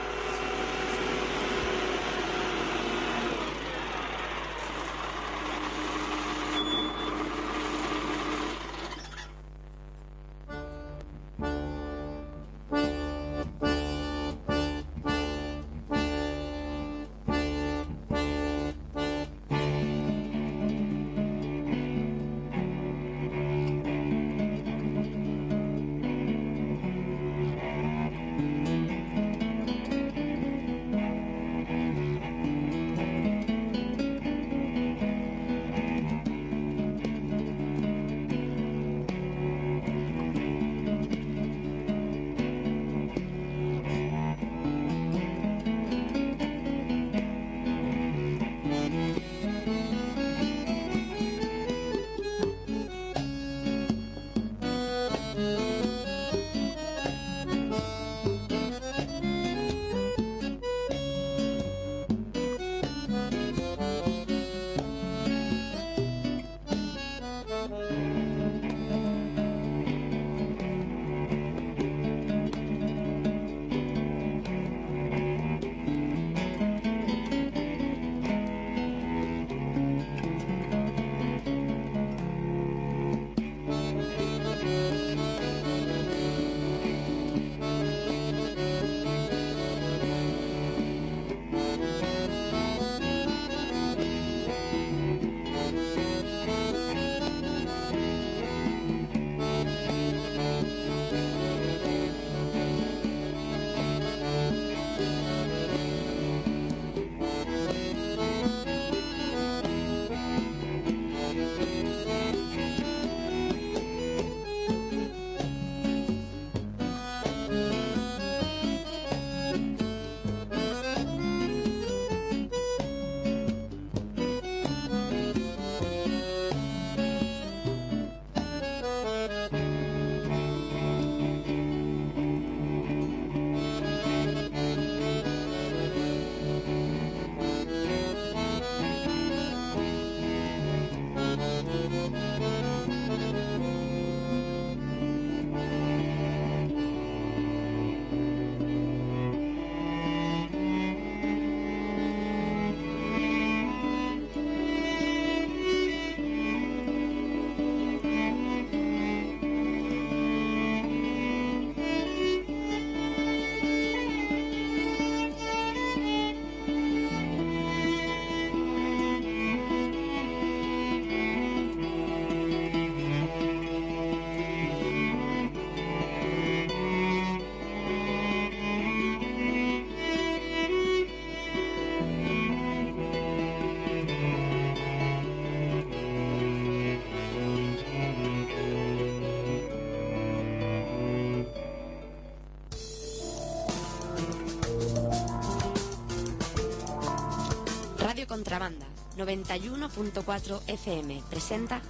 Contrabanda noventa y uno punto cuatro F M presenta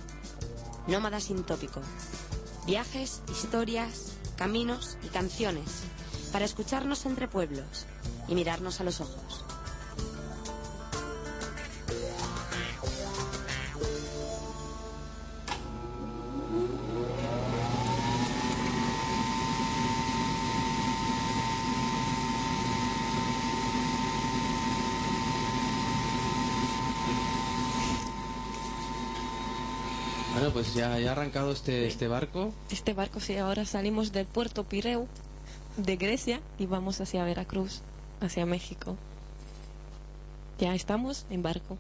Nómada Sintópico. Viajes, historias, caminos y canciones para escucharnos entre pueblos y mirarnos a los ojos. Bueno, pues ya, ya ha arrancado este, este barco. Este barco, sí, ahora salimos del puerto Pireu de Grecia y vamos hacia Veracruz, hacia México. Ya estamos en barco.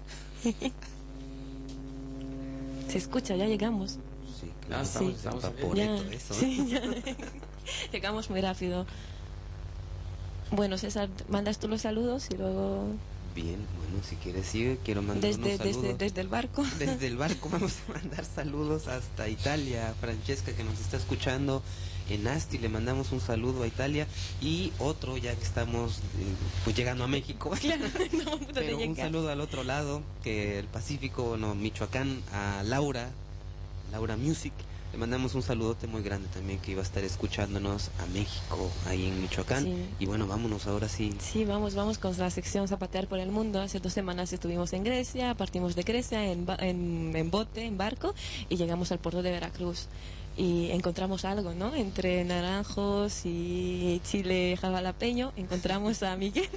Se escucha, ya llegamos. Sí, claro, Sí. estamos en Ya, vaporeto, eso. sí, ya. Llegamos muy rápido. Bueno, César, mandas tú los saludos y luego Bien, bueno, si quieres sigue, quiero mandar desde, unos saludos. desde, desde el barco. Desde el barco vamos a mandar saludos hasta Italia. Francesca, que nos está escuchando en Asti, le mandamos un saludo a Italia. Y otro, ya que estamos eh, pues llegando a México. Claro, no, no Pero un llegar. saludo al otro lado, que el Pacífico, no, Michoacán, a Laura, Laura Music. Le mandamos un saludote muy grande también, que iba a estar escuchándonos a México, ahí en Michoacán. Sí. Y bueno, vámonos ahora sí. Sí, vamos, vamos con la sección Zapatear por el Mundo. Hace dos semanas estuvimos en Grecia, partimos de Grecia en, ba- en, en bote, en barco, y llegamos al puerto de Veracruz. Y encontramos algo, ¿no? Entre naranjos y chile jalapeño, encontramos a Miguel,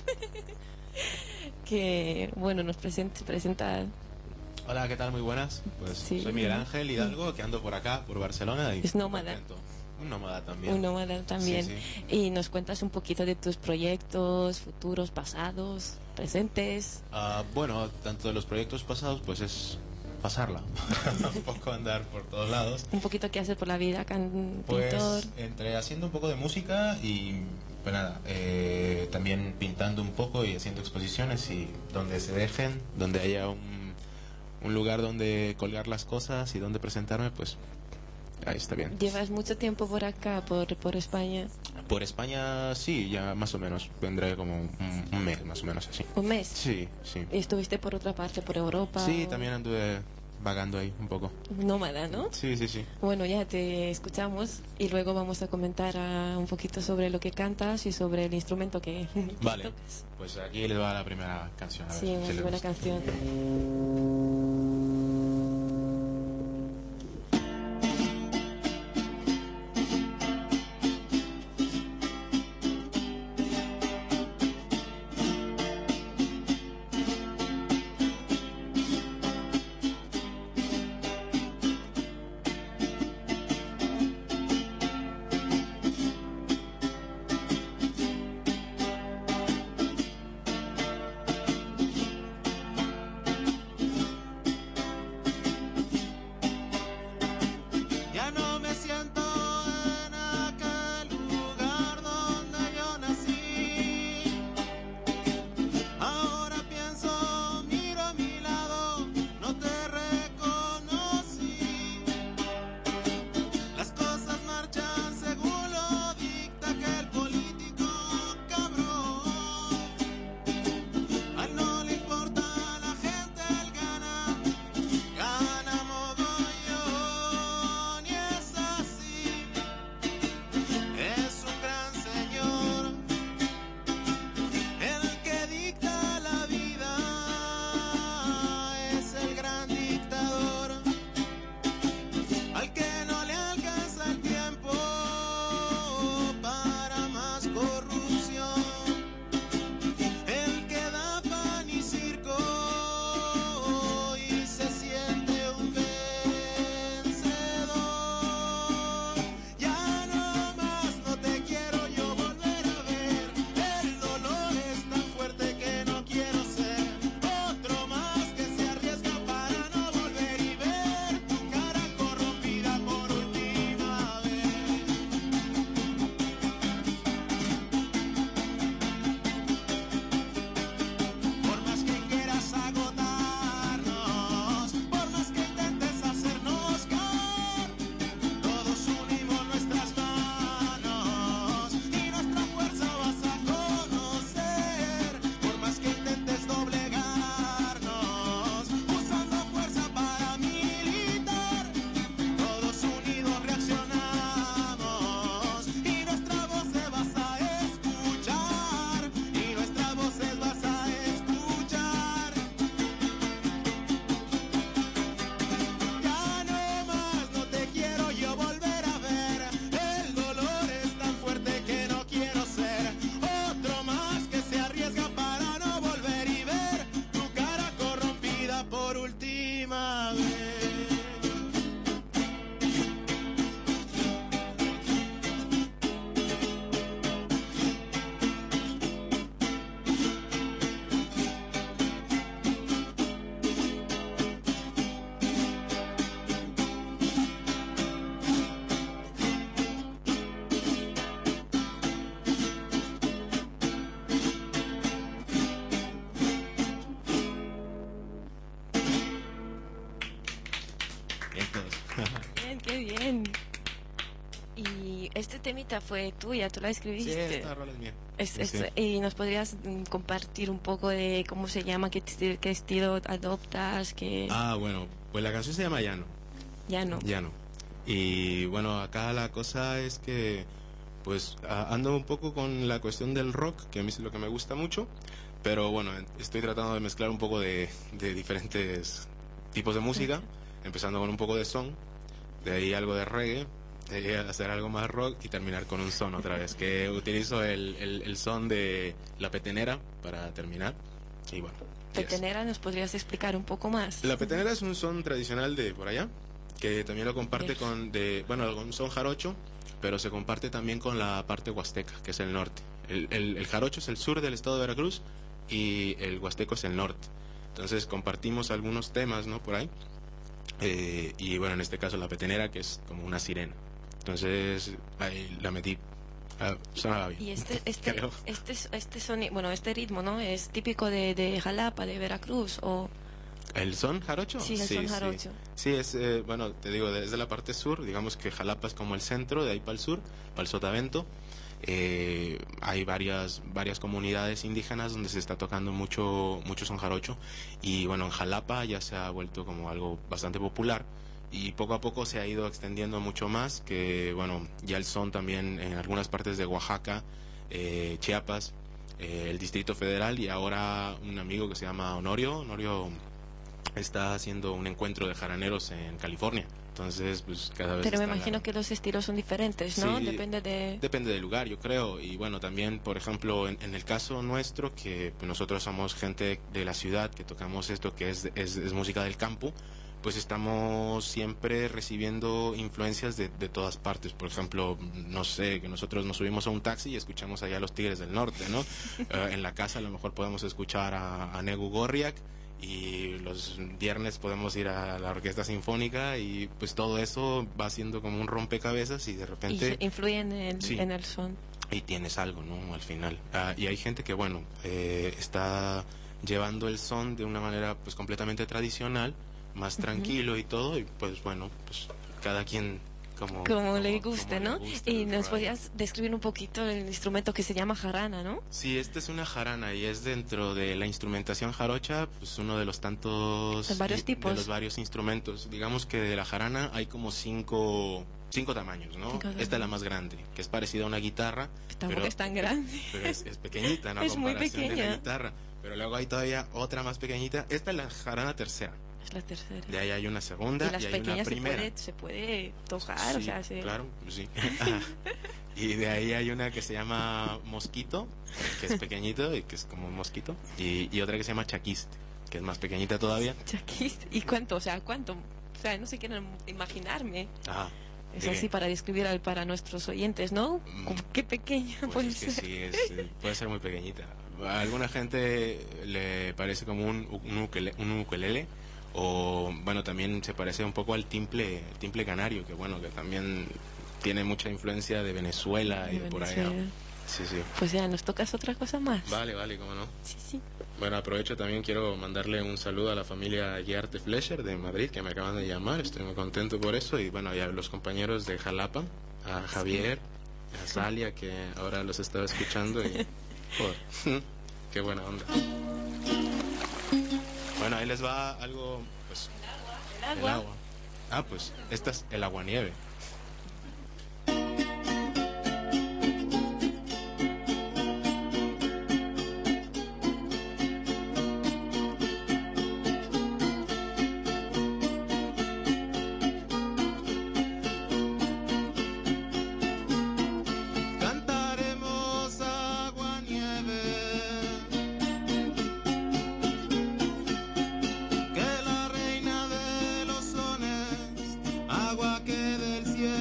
que, bueno, nos presenta, presenta Hola, ¿qué tal? Muy buenas. Pues Sí. soy Miguel Ángel Hidalgo, que ando por acá, por Barcelona. Y Es nómada. contento. Un nómada también. un nómada también. Sí, sí. Y nos cuentas un poquito de tus proyectos, futuros, pasados, presentes. Ah, bueno, tanto de los proyectos pasados, pues es pasarla. Un poco andar por todos lados. Un poquito qué haces por la vida, can, Pues pintor. entre haciendo un poco de música y, pues nada, eh, también pintando un poco y haciendo exposiciones y donde se dejen, donde haya un, un lugar donde colgar las cosas y donde presentarme, pues ahí está bien. Llevas mucho tiempo por acá, por, por España. Por España sí, ya más o menos, vendré como un, un mes más o menos así. ¿Un mes? Sí, sí. ¿Y estuviste por otra parte, por Europa? Sí, o- también anduve vagando ahí un poco. Nómada, ¿no? Sí, sí, sí. Bueno, ya te escuchamos y luego vamos a comentar ah, un poquito sobre lo que cantas y sobre el instrumento que Vale, tocas. pues aquí les va la primera canción. A ver Sí, si una les buena gusta. canción. Thank Bien, qué bien. Y este temita fue tuya, tú la escribiste. Sí, esta rola es mía. Es, Sí, es- sí. Y nos podrías mm, compartir un poco de cómo se llama, qué, esti- qué estilo adoptas, qué... Ah, bueno, pues la canción se llama Llano. Ya no. Llano. Y bueno, acá la cosa es que pues a- ando un poco con la cuestión del rock, que a mí es lo que me gusta mucho, pero bueno, estoy tratando de mezclar un poco de, de diferentes tipos de música, empezando con un poco de son, de ahí algo de reggae, de ahí hacer algo más rock y terminar con un son otra vez, que utilizo el, el, el son de la petenera para terminar. Y bueno, y eso. Petenera, ¿nos podrías explicar un poco más? La petenera es un son tradicional de por allá, que también lo comparte con, de, bueno, un son jarocho, pero se comparte también con la parte huasteca, que es el norte. El, el, el jarocho es el sur del estado de Veracruz y el huasteco es el norte. Entonces compartimos algunos temas, ¿no? Por ahí. Eh, y bueno, en este caso la petenera, que es como una sirena. Entonces ahí la metí. Ah, sonaba bien. Y este, este, Creo. este, este soni- bueno, este ritmo, ¿no? Es típico de, de Jalapa, de Veracruz, o... ¿El son jarocho? Sí, el son jarocho. Sí, es, eh, bueno, te digo, desde la parte sur, digamos que Jalapa es como el centro, de ahí para el sur, para el Sotavento. Eh, hay varias varias comunidades indígenas donde se está tocando mucho mucho son jarocho, y bueno, en Jalapa ya se ha vuelto como algo bastante popular y poco a poco se ha ido extendiendo mucho más, que bueno, ya el son también en algunas partes de Oaxaca, eh, Chiapas, eh, el Distrito Federal, y ahora un amigo que se llama Honorio Honorio está haciendo un encuentro de jaraneros en California. Entonces, pues cada vez Pero me está imagino la- que los estilos son diferentes, ¿no? Sí, Depende de... Depende del lugar, yo creo. Y bueno, también, por ejemplo, en, en el caso nuestro, que pues, nosotros somos gente de la ciudad, que tocamos esto que es, es, es música del campo, pues estamos siempre recibiendo influencias de, de todas partes. Por ejemplo, no sé, que nosotros nos subimos a un taxi y escuchamos allá a los Tigres del Norte, ¿no? Eh, en la casa a lo mejor podemos escuchar a, a Negu Gorriak, y los viernes podemos ir a la orquesta sinfónica, y pues todo eso va siendo como un rompecabezas y de Y repente se- influyen en el, Sí. en el son. y tienes algo, ¿no? Al final. Ah, y hay gente que, bueno, eh, está llevando el son de una manera pues completamente tradicional, más Ujú. tranquilo y todo, y pues bueno, pues cada quien como... Como le guste, como ¿no? le guste Y el nos rollo. podrías describir un poquito el instrumento que se llama jarana, ¿no? Sí, esta es una jarana y es dentro de la instrumentación jarocha, pues uno de los tantos... De varios y- tipos. De los varios instrumentos. Digamos que de la jarana hay como cinco... Cinco tamaños, ¿no? Cinco Esta es la más grande, que es parecida a una guitarra. Tampoco pero, es tan grande. Pero es, es pequeñita, ¿no? A Es muy comparación de la pequeña. guitarra. Pero luego hay todavía otra más pequeñita. Esta es la jarana tercera. Es la tercera. De ahí hay una segunda Y las y hay una pequeñas se primera. puede, se puede tocar, o Sí, sea, se... claro, pues sí. Ajá. Y de ahí hay una que se llama Mosquito, que es pequeñito y que es como un mosquito. Y, y otra que se llama Chaquiste, que es más pequeñita todavía. Chaquiste. ¿Y cuánto? O sea, ¿cuánto? O sea, no sé qué imaginarme. Ajá. Es ¿De así qué? para describir al- para nuestros oyentes, ¿no? Como qué pequeña Pues puede es que ser. sí, es, eh, puede ser muy pequeñita. A alguna gente le parece como un, un, ukele- un ukelele, o bueno, también se parece un poco al timple, el timple canario, que bueno, que también tiene mucha influencia de Venezuela y De de por allá. Venezuela. Sí, sí. Pues ya, ¿nos tocas otra cosa más? Vale, vale, cómo no. Sí, sí. Bueno, aprovecho también, quiero mandarle un saludo a la familia Yarte Flesher de Madrid, que me acaban de llamar, estoy muy contento por eso, y bueno, y a los compañeros de Jalapa, a Javier, a Salia, que ahora los estaba escuchando, y joder, qué buena onda. Bueno, ahí les va algo, pues... El El agua. Ah, pues, esta es el aguanieve. Cantaremos agua nieve, que la reina de los sones, agua que del cielo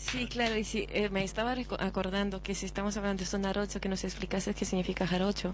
Sí, claro, y sí, eh, me estaba reco- acordando que si estamos hablando de son jarocho, que nos explicases qué significa jarocho.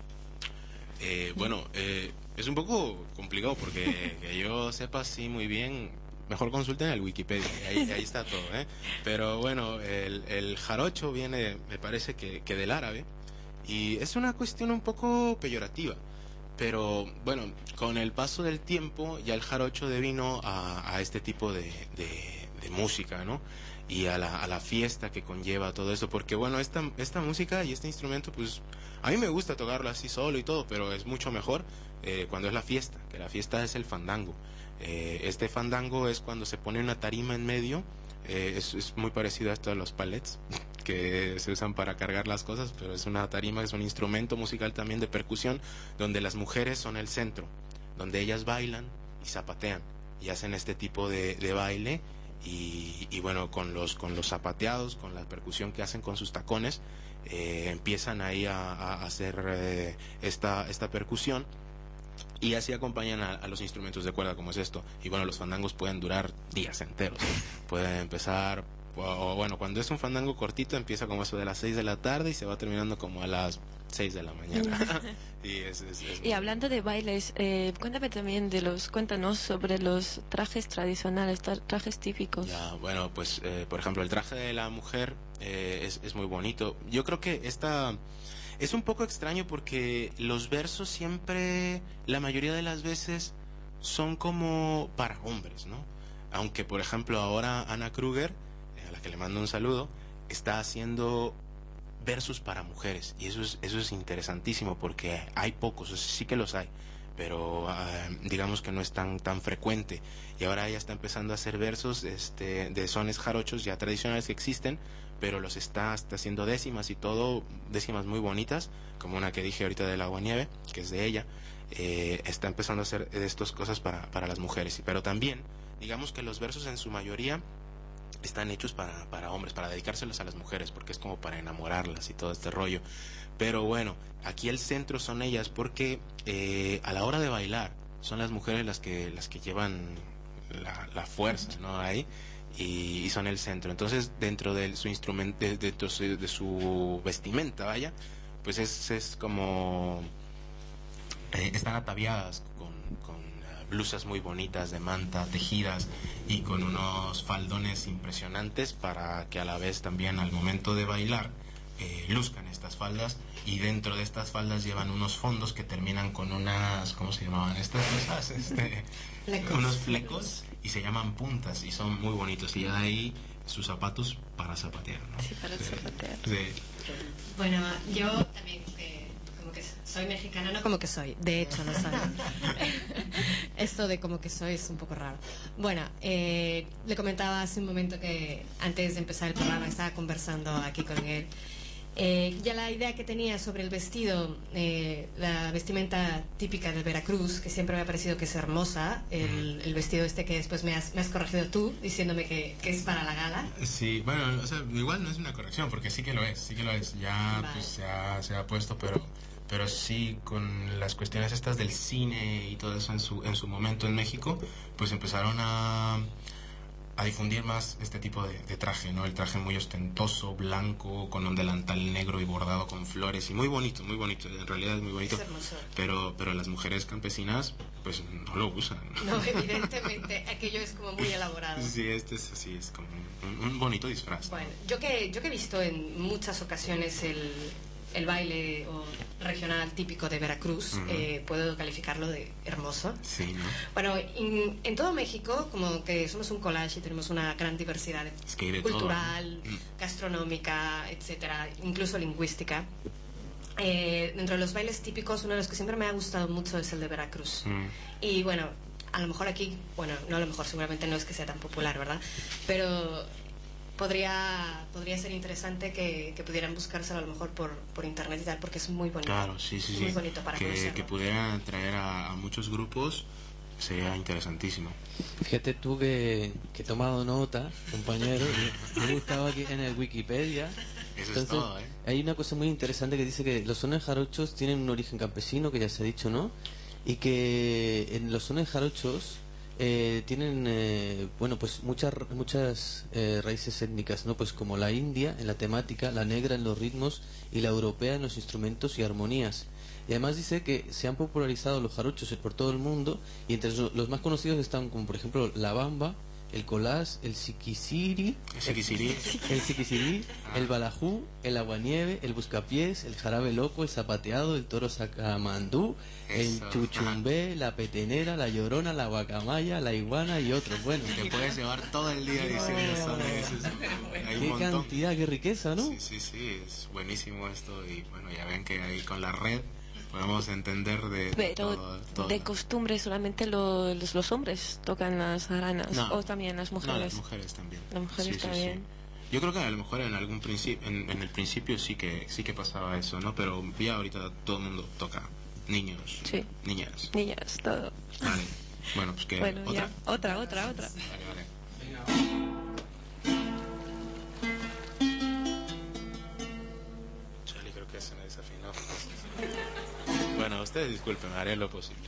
Eh, bueno, eh, es un poco complicado porque que yo sepa así muy bien, mejor consulten el Wikipedia, ahí, ahí está todo, ¿eh? Pero bueno, el, el jarocho viene, me parece que, que del árabe, y es una cuestión un poco peyorativa. Pero bueno, con el paso del tiempo ya el jarocho devino a, a este tipo de, de, de música, ¿no? Y a la, a la fiesta que conlleva todo eso, porque bueno, esta, esta música y este instrumento, pues a mí me gusta tocarlo así solo y todo, pero es mucho mejor eh, cuando es la fiesta, que la fiesta es el fandango. Eh, este fandango es cuando se pone una tarima en medio, eh, es, es muy parecido a esto de los palets que se usan para cargar las cosas, pero es una tarima, es un instrumento musical también de percusión, donde las mujeres son el centro, donde ellas bailan y zapatean y hacen este tipo de, de baile. Y, y bueno, con los con los zapateados, con la percusión que hacen con sus tacones, eh, empiezan ahí a, a hacer eh, esta esta percusión, y así acompañan a, a los instrumentos de cuerda como es esto. Y bueno, los fandangos pueden durar días enteros, pueden empezar, o, o bueno, cuando es un fandango cortito empieza como eso de las seis de la tarde y se va terminando como a las seis de la mañana. y es, es, es Y hablando de bailes, eh, cuéntame también de los, cuéntanos sobre los trajes tradicionales, tra- trajes típicos. Ya, bueno, pues eh, por ejemplo el traje de la mujer eh, es, es muy bonito. Yo creo que esta es un poco extraño porque los versos siempre, la mayoría de las veces, son como para hombres, ¿no? Aunque por ejemplo ahora Ana Kruger, a la que le mando un saludo, está haciendo versos para mujeres, y eso es eso es interesantísimo porque hay pocos, o sea, sí que los hay, pero uh, digamos que no es tan tan frecuente, y ahora ella está empezando a hacer versos este de sones jarochos ya tradicionales que existen, pero los está, está haciendo décimas y todo, décimas muy bonitas, como una que dije ahorita del Agua Nieve, que es de ella. Eh, está empezando a hacer estas cosas para, para las mujeres, pero también digamos que los versos en su mayoría están hechos para, para hombres, para dedicárselos a las mujeres, porque es como para enamorarlas y todo este rollo. Pero bueno, aquí el centro son ellas, porque eh, a la hora de bailar son las mujeres las que las que llevan la, la fuerza, ¿no? Ahí, y, y son el centro. Entonces, dentro de su instrumento, de, de, de, de su vestimenta, vaya, pues es, es como eh, están ataviadas con, con blusas muy bonitas de manta, tejidas, y con unos faldones impresionantes para que a la vez también al momento de bailar eh, luzcan estas faldas, y dentro de estas faldas llevan unos fondos que terminan con unas, ¿cómo se llamaban estas cosas? Este, Flecos. Unos flecos, y se llaman puntas, y son muy bonitos, y ahí sus zapatos para zapatear, ¿no? Sí, para zapatear. Sí. Bueno, yo también eh, como que soy mexicana, no como que soy, de hecho no soy. Esto de como que soy es un poco raro. Bueno, eh, le comentaba hace un momento que antes de empezar el programa estaba conversando aquí con él. Eh, ya la idea que tenía sobre el vestido, eh, la vestimenta típica del Veracruz, que siempre me ha parecido que es hermosa, el, el vestido este que después me has, me has corregido tú, diciéndome que, que es para la gala. Sí, bueno, o sea, igual no es una corrección, porque sí que lo es, sí que lo es, ya Vale. pues se ha, se ha puesto, pero pero sí, con las cuestiones estas del cine y todo eso en su en su momento en México, pues empezaron a a difundir más este tipo de, de traje, ¿no? El traje muy ostentoso, blanco, con un delantal negro y bordado con flores, y muy bonito, muy bonito, en realidad es muy bonito. Es hermoso. Pero pero las mujeres campesinas pues no lo usan. No, evidentemente, aquello es como muy elaborado. Sí, este es así, es como un, un bonito disfraz. Bueno, yo que, yo que he visto en muchas ocasiones el, el baile o regional típico de Veracruz, Ujú. eh, puedo calificarlo de hermoso. Sí, ¿no? Bueno, en, en todo México, como que somos un collage y tenemos una gran diversidad Es que hay de todo, cultural, ¿no? Mm. gastronómica, etcétera, incluso lingüística. Eh, dentro de los bailes típicos, uno de los que siempre me ha gustado mucho es el de Veracruz. Mm. Y bueno, a lo mejor aquí, bueno, no a lo mejor, seguramente no es que sea tan popular, ¿verdad? Pero podría podría ser interesante que, que pudieran buscárselo a lo mejor por, por internet y tal, porque es muy bonito. Claro, sí, sí, sí. Muy bonito para que, conocerlo. que pudieran traer a, a muchos grupos sería interesantísimo. Fíjate tú que, que he tomado nota, compañero, y me he buscado aquí en el Wikipedia. Eso es todo, ¿eh? Hay una cosa muy interesante que dice que los sones jarochos tienen un origen campesino, que ya se ha dicho, ¿no? Y que en los sones jarochos eh, tienen eh, bueno pues muchas muchas eh, raíces étnicas, ¿no? Pues como la india en la temática, la negra en los ritmos y la europea en los instrumentos y armonías. Y además dice que se han popularizado los jarochos por todo el mundo, y entre los más conocidos están como por ejemplo la bamba, el colás, el siquisiri, el siquisiri, el, siquisiri, ah. el balajú, el aguanieve, el buscapiés, el jarabe loco, el zapateado, el toro sacamandú, el chuchumbé, ajá. la petenera, la llorona, la guacamaya, la iguana y otros. Bueno, te puedes llevar todo el día diciendo eso. Hay qué un cantidad, qué riqueza, ¿no? Sí, sí, sí, es buenísimo esto, y bueno, ya ven que ahí con la red podemos entender de, de Pero todo, todo. De costumbre solamente los, los hombres tocan las jaranas, no, o también las mujeres. No, las mujeres también. Las mujeres sí, también. Sí, sí. Yo creo que a lo mejor en algún principio, en, en el principio sí que sí que pasaba eso, ¿no? Pero ya ahorita todo el mundo toca, niños, sí. niñas, niñas, todo. Vale. Bueno, pues que bueno, otra, ya. otra, otra, otra. Vale, vale. Charlie, creo que se me desafinó. Bueno, ustedes disculpen, haré lo posible.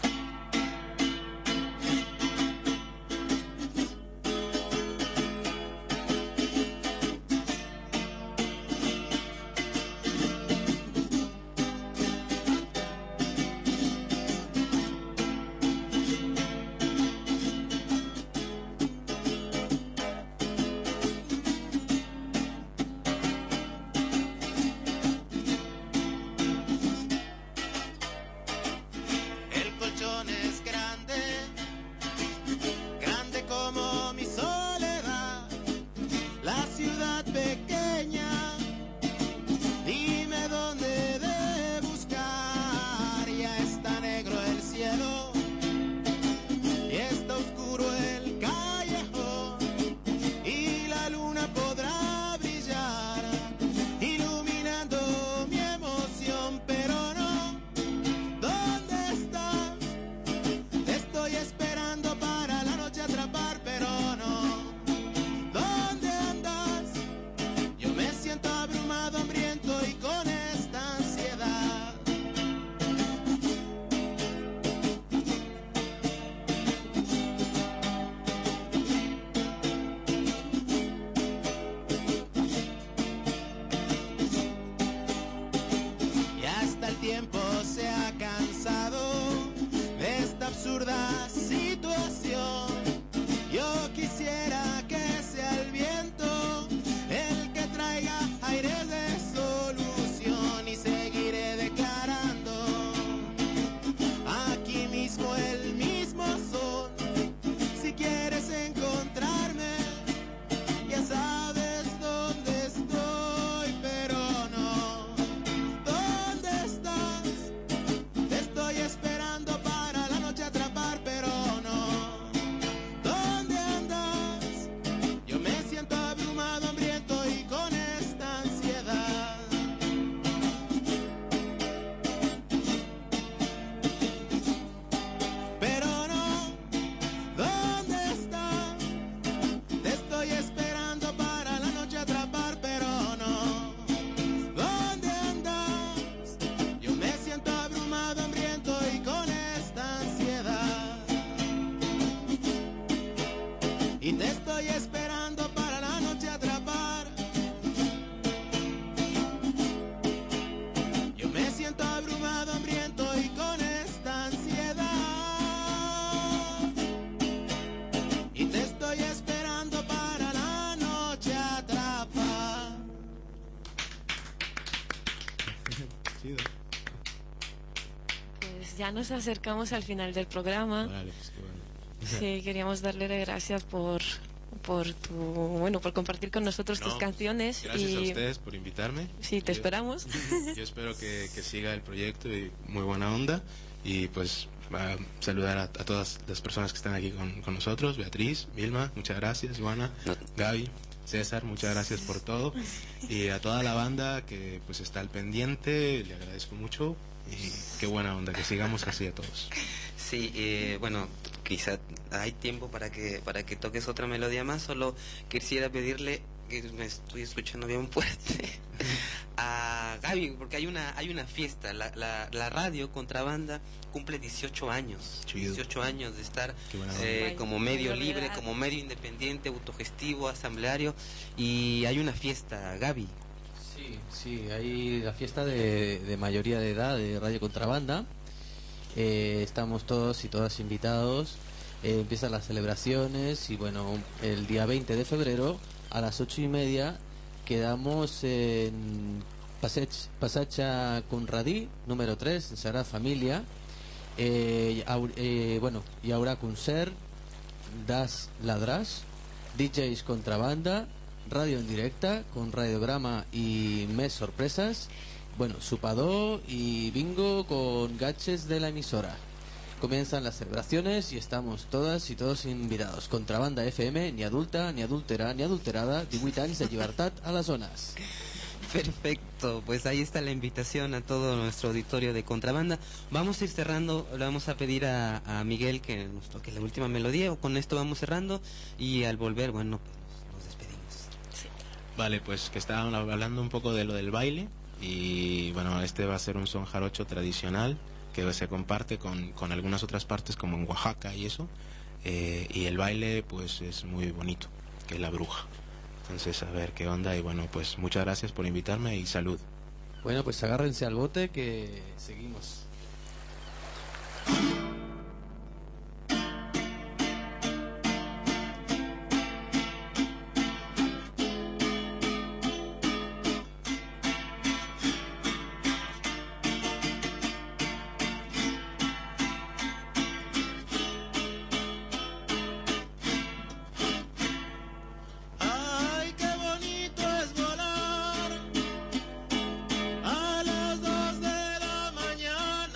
Ya nos acercamos al final del programa. Vale, pues qué bueno. Sí, queríamos darle las gracias por por tu bueno por compartir con nosotros no, tus canciones. Gracias y... a ustedes por invitarme. Sí, te yo, esperamos. Yo espero que, que siga el proyecto y muy buena onda. Y pues va a saludar a, a todas las personas que están aquí con, con nosotros. Beatriz, Vilma, muchas gracias. Ivana, Gaby, César, muchas gracias por todo. Y a toda la banda que pues está al pendiente, le agradezco mucho. Y qué buena onda, que sigamos así a todos. Sí, eh, bueno, quizá hay tiempo para que para que toques otra melodía más. Solo quisiera pedirle, que me estoy escuchando bien fuerte, a Gaby, porque hay una hay una fiesta. La, la, la radio Contrabanda cumple dieciocho años. Chido. dieciocho años de estar eh, eh, como medio libre, como medio independiente, autogestivo, asambleario. Y hay una fiesta, Gaby. Sí, sí, hay la fiesta de, de mayoría de edad de Radio Contrabanda. Eh, estamos todos y todas invitados. Eh, empiezan las celebraciones y bueno, el día veinte de febrero a las ocho y media quedamos en Passeig, Passatge Conradí, número tres, en Sagrada Familia. Eh, au, eh, bueno, hi haurà concert, Das Ladràs, D Js Contrabanda, radio en directe, con radiograma y més sorpresas. Bueno, supador y bingo con gadgets de la emisora. Comienzan las celebraciones y estamos todas y todos invitados. Contrabanda F M, ni adulta, ni adúltera, ni adulterada, divuit anys de llibertat a las zonas. Perfecto, pues ahí está la invitación a todo nuestro auditorio de Contrabanda. Vamos a ir cerrando, le vamos a pedir a, a Miguel que nos toque la última melodía, o con esto vamos cerrando, y al volver, bueno, pues nos despedimos. Sí. Vale, pues que estaban hablando un poco de lo del baile, y bueno, este va a ser un son jarocho tradicional que se comparte con, con algunas otras partes como en Oaxaca y eso, eh, y el baile pues es muy bonito, que es la bruja. Entonces a ver qué onda, y bueno, pues muchas gracias por invitarme y salud. Bueno, pues agárrense al bote que seguimos. A las dos de la mañana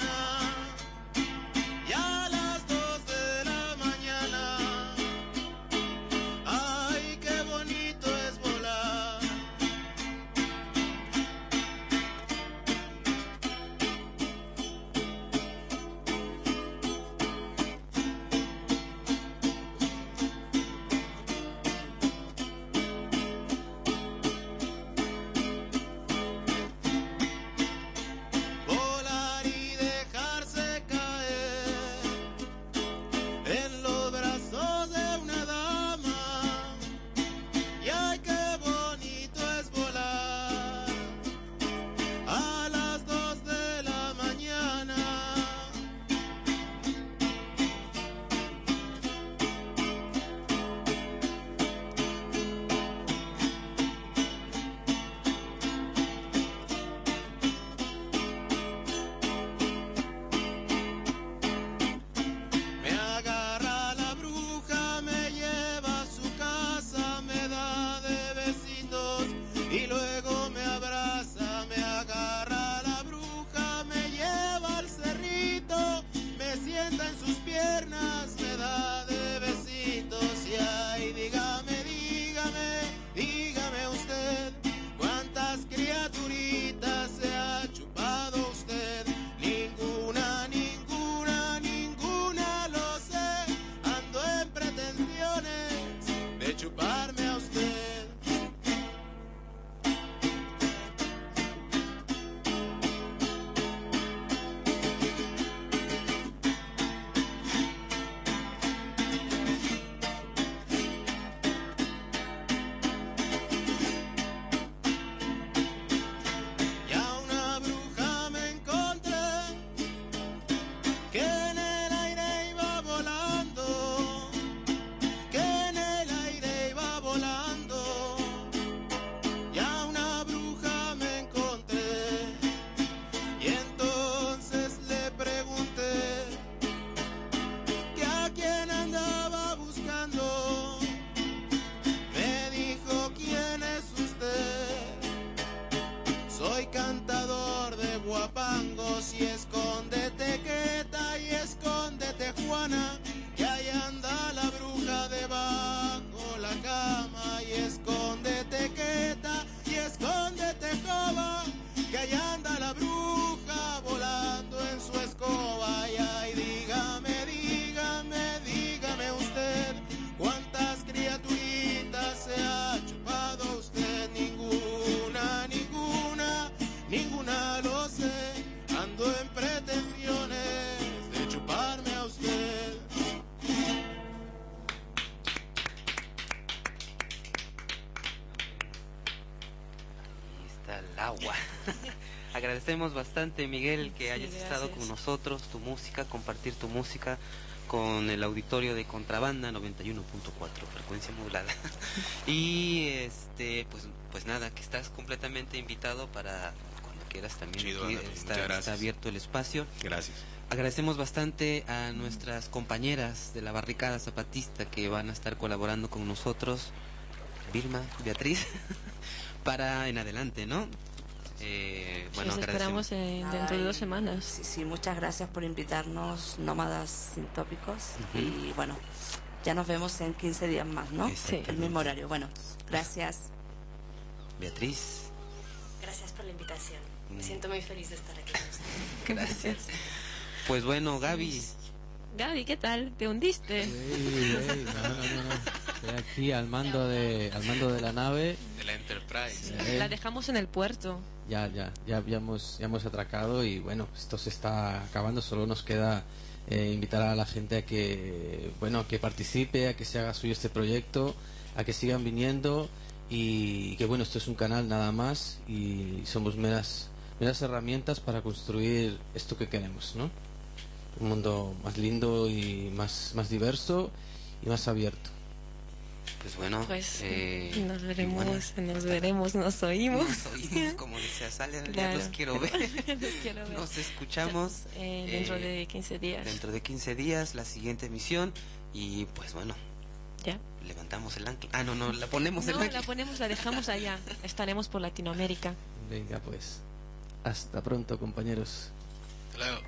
al agua. Agradecemos bastante, Miguel, que Sí, hayas gracias. estado con nosotros, tu música, compartir tu música con el auditorio de Contrabanda noventa y uno punto cuatro, frecuencia modulada. Y este, pues, pues nada, que estás completamente invitado para cuando quieras también. Chido, Aquí Ana, está, muchas gracias. está abierto el espacio. Gracias. Agradecemos bastante a nuestras compañeras de la barricada zapatista que van a estar colaborando con nosotros, Vilma, Beatriz, para en adelante, ¿no? Eh, bueno, Los agradecemos. esperamos en- dentro de dos semanas. Sí, sí, muchas gracias por invitarnos, Nómadas Sin Tópicos. Ujú. Y bueno, ya nos vemos en quince días más, ¿no? Exactamente. El mismo horario. Bueno, gracias. Beatriz, Gracias por la invitación. Mm. Me siento muy feliz de estar aquí con ustedes. gracias. Pues bueno, Gaby, Gaby, ¿qué tal? ¿Te hundiste? Ey, ey, no, no, no, no. Estoy aquí al mando de, al mando de la nave. De la Enterprise. Eh, La dejamos en el puerto. Ya, ya, ya, ya hemos, ya hemos atracado y bueno, esto se está acabando. Solo nos queda eh, invitar a la gente a que, bueno, que participe, a que se haga suyo este proyecto, a que sigan viniendo y que bueno, esto es un canal nada más y somos meras, meras herramientas para construir esto que queremos, ¿no? Un mundo más lindo y más, más diverso y más abierto. pues bueno, Pues eh, nos y veremos, bueno, nos veremos, nos oímos. nos oímos, como decía Salen, ya Claro. los quiero ver. Los quiero ver. Nos escuchamos Eh, dentro eh, de quince días. dentro de quince días, la siguiente emisión. Y pues bueno, Ya. levantamos el ancla. Ah, no, no, la ponemos el No, ancla. la ponemos, la dejamos allá. Estaremos por Latinoamérica. Venga, pues, hasta pronto, compañeros. Hasta luego.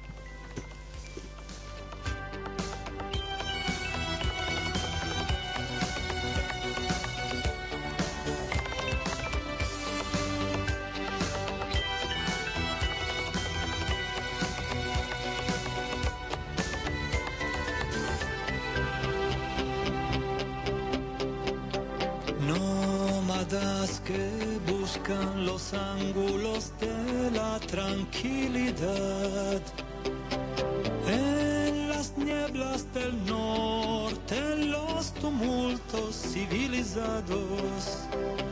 Nómadas que buscan los ángulos de la tranquilidad. En las nieblas del norte, en los tumultos civilizados.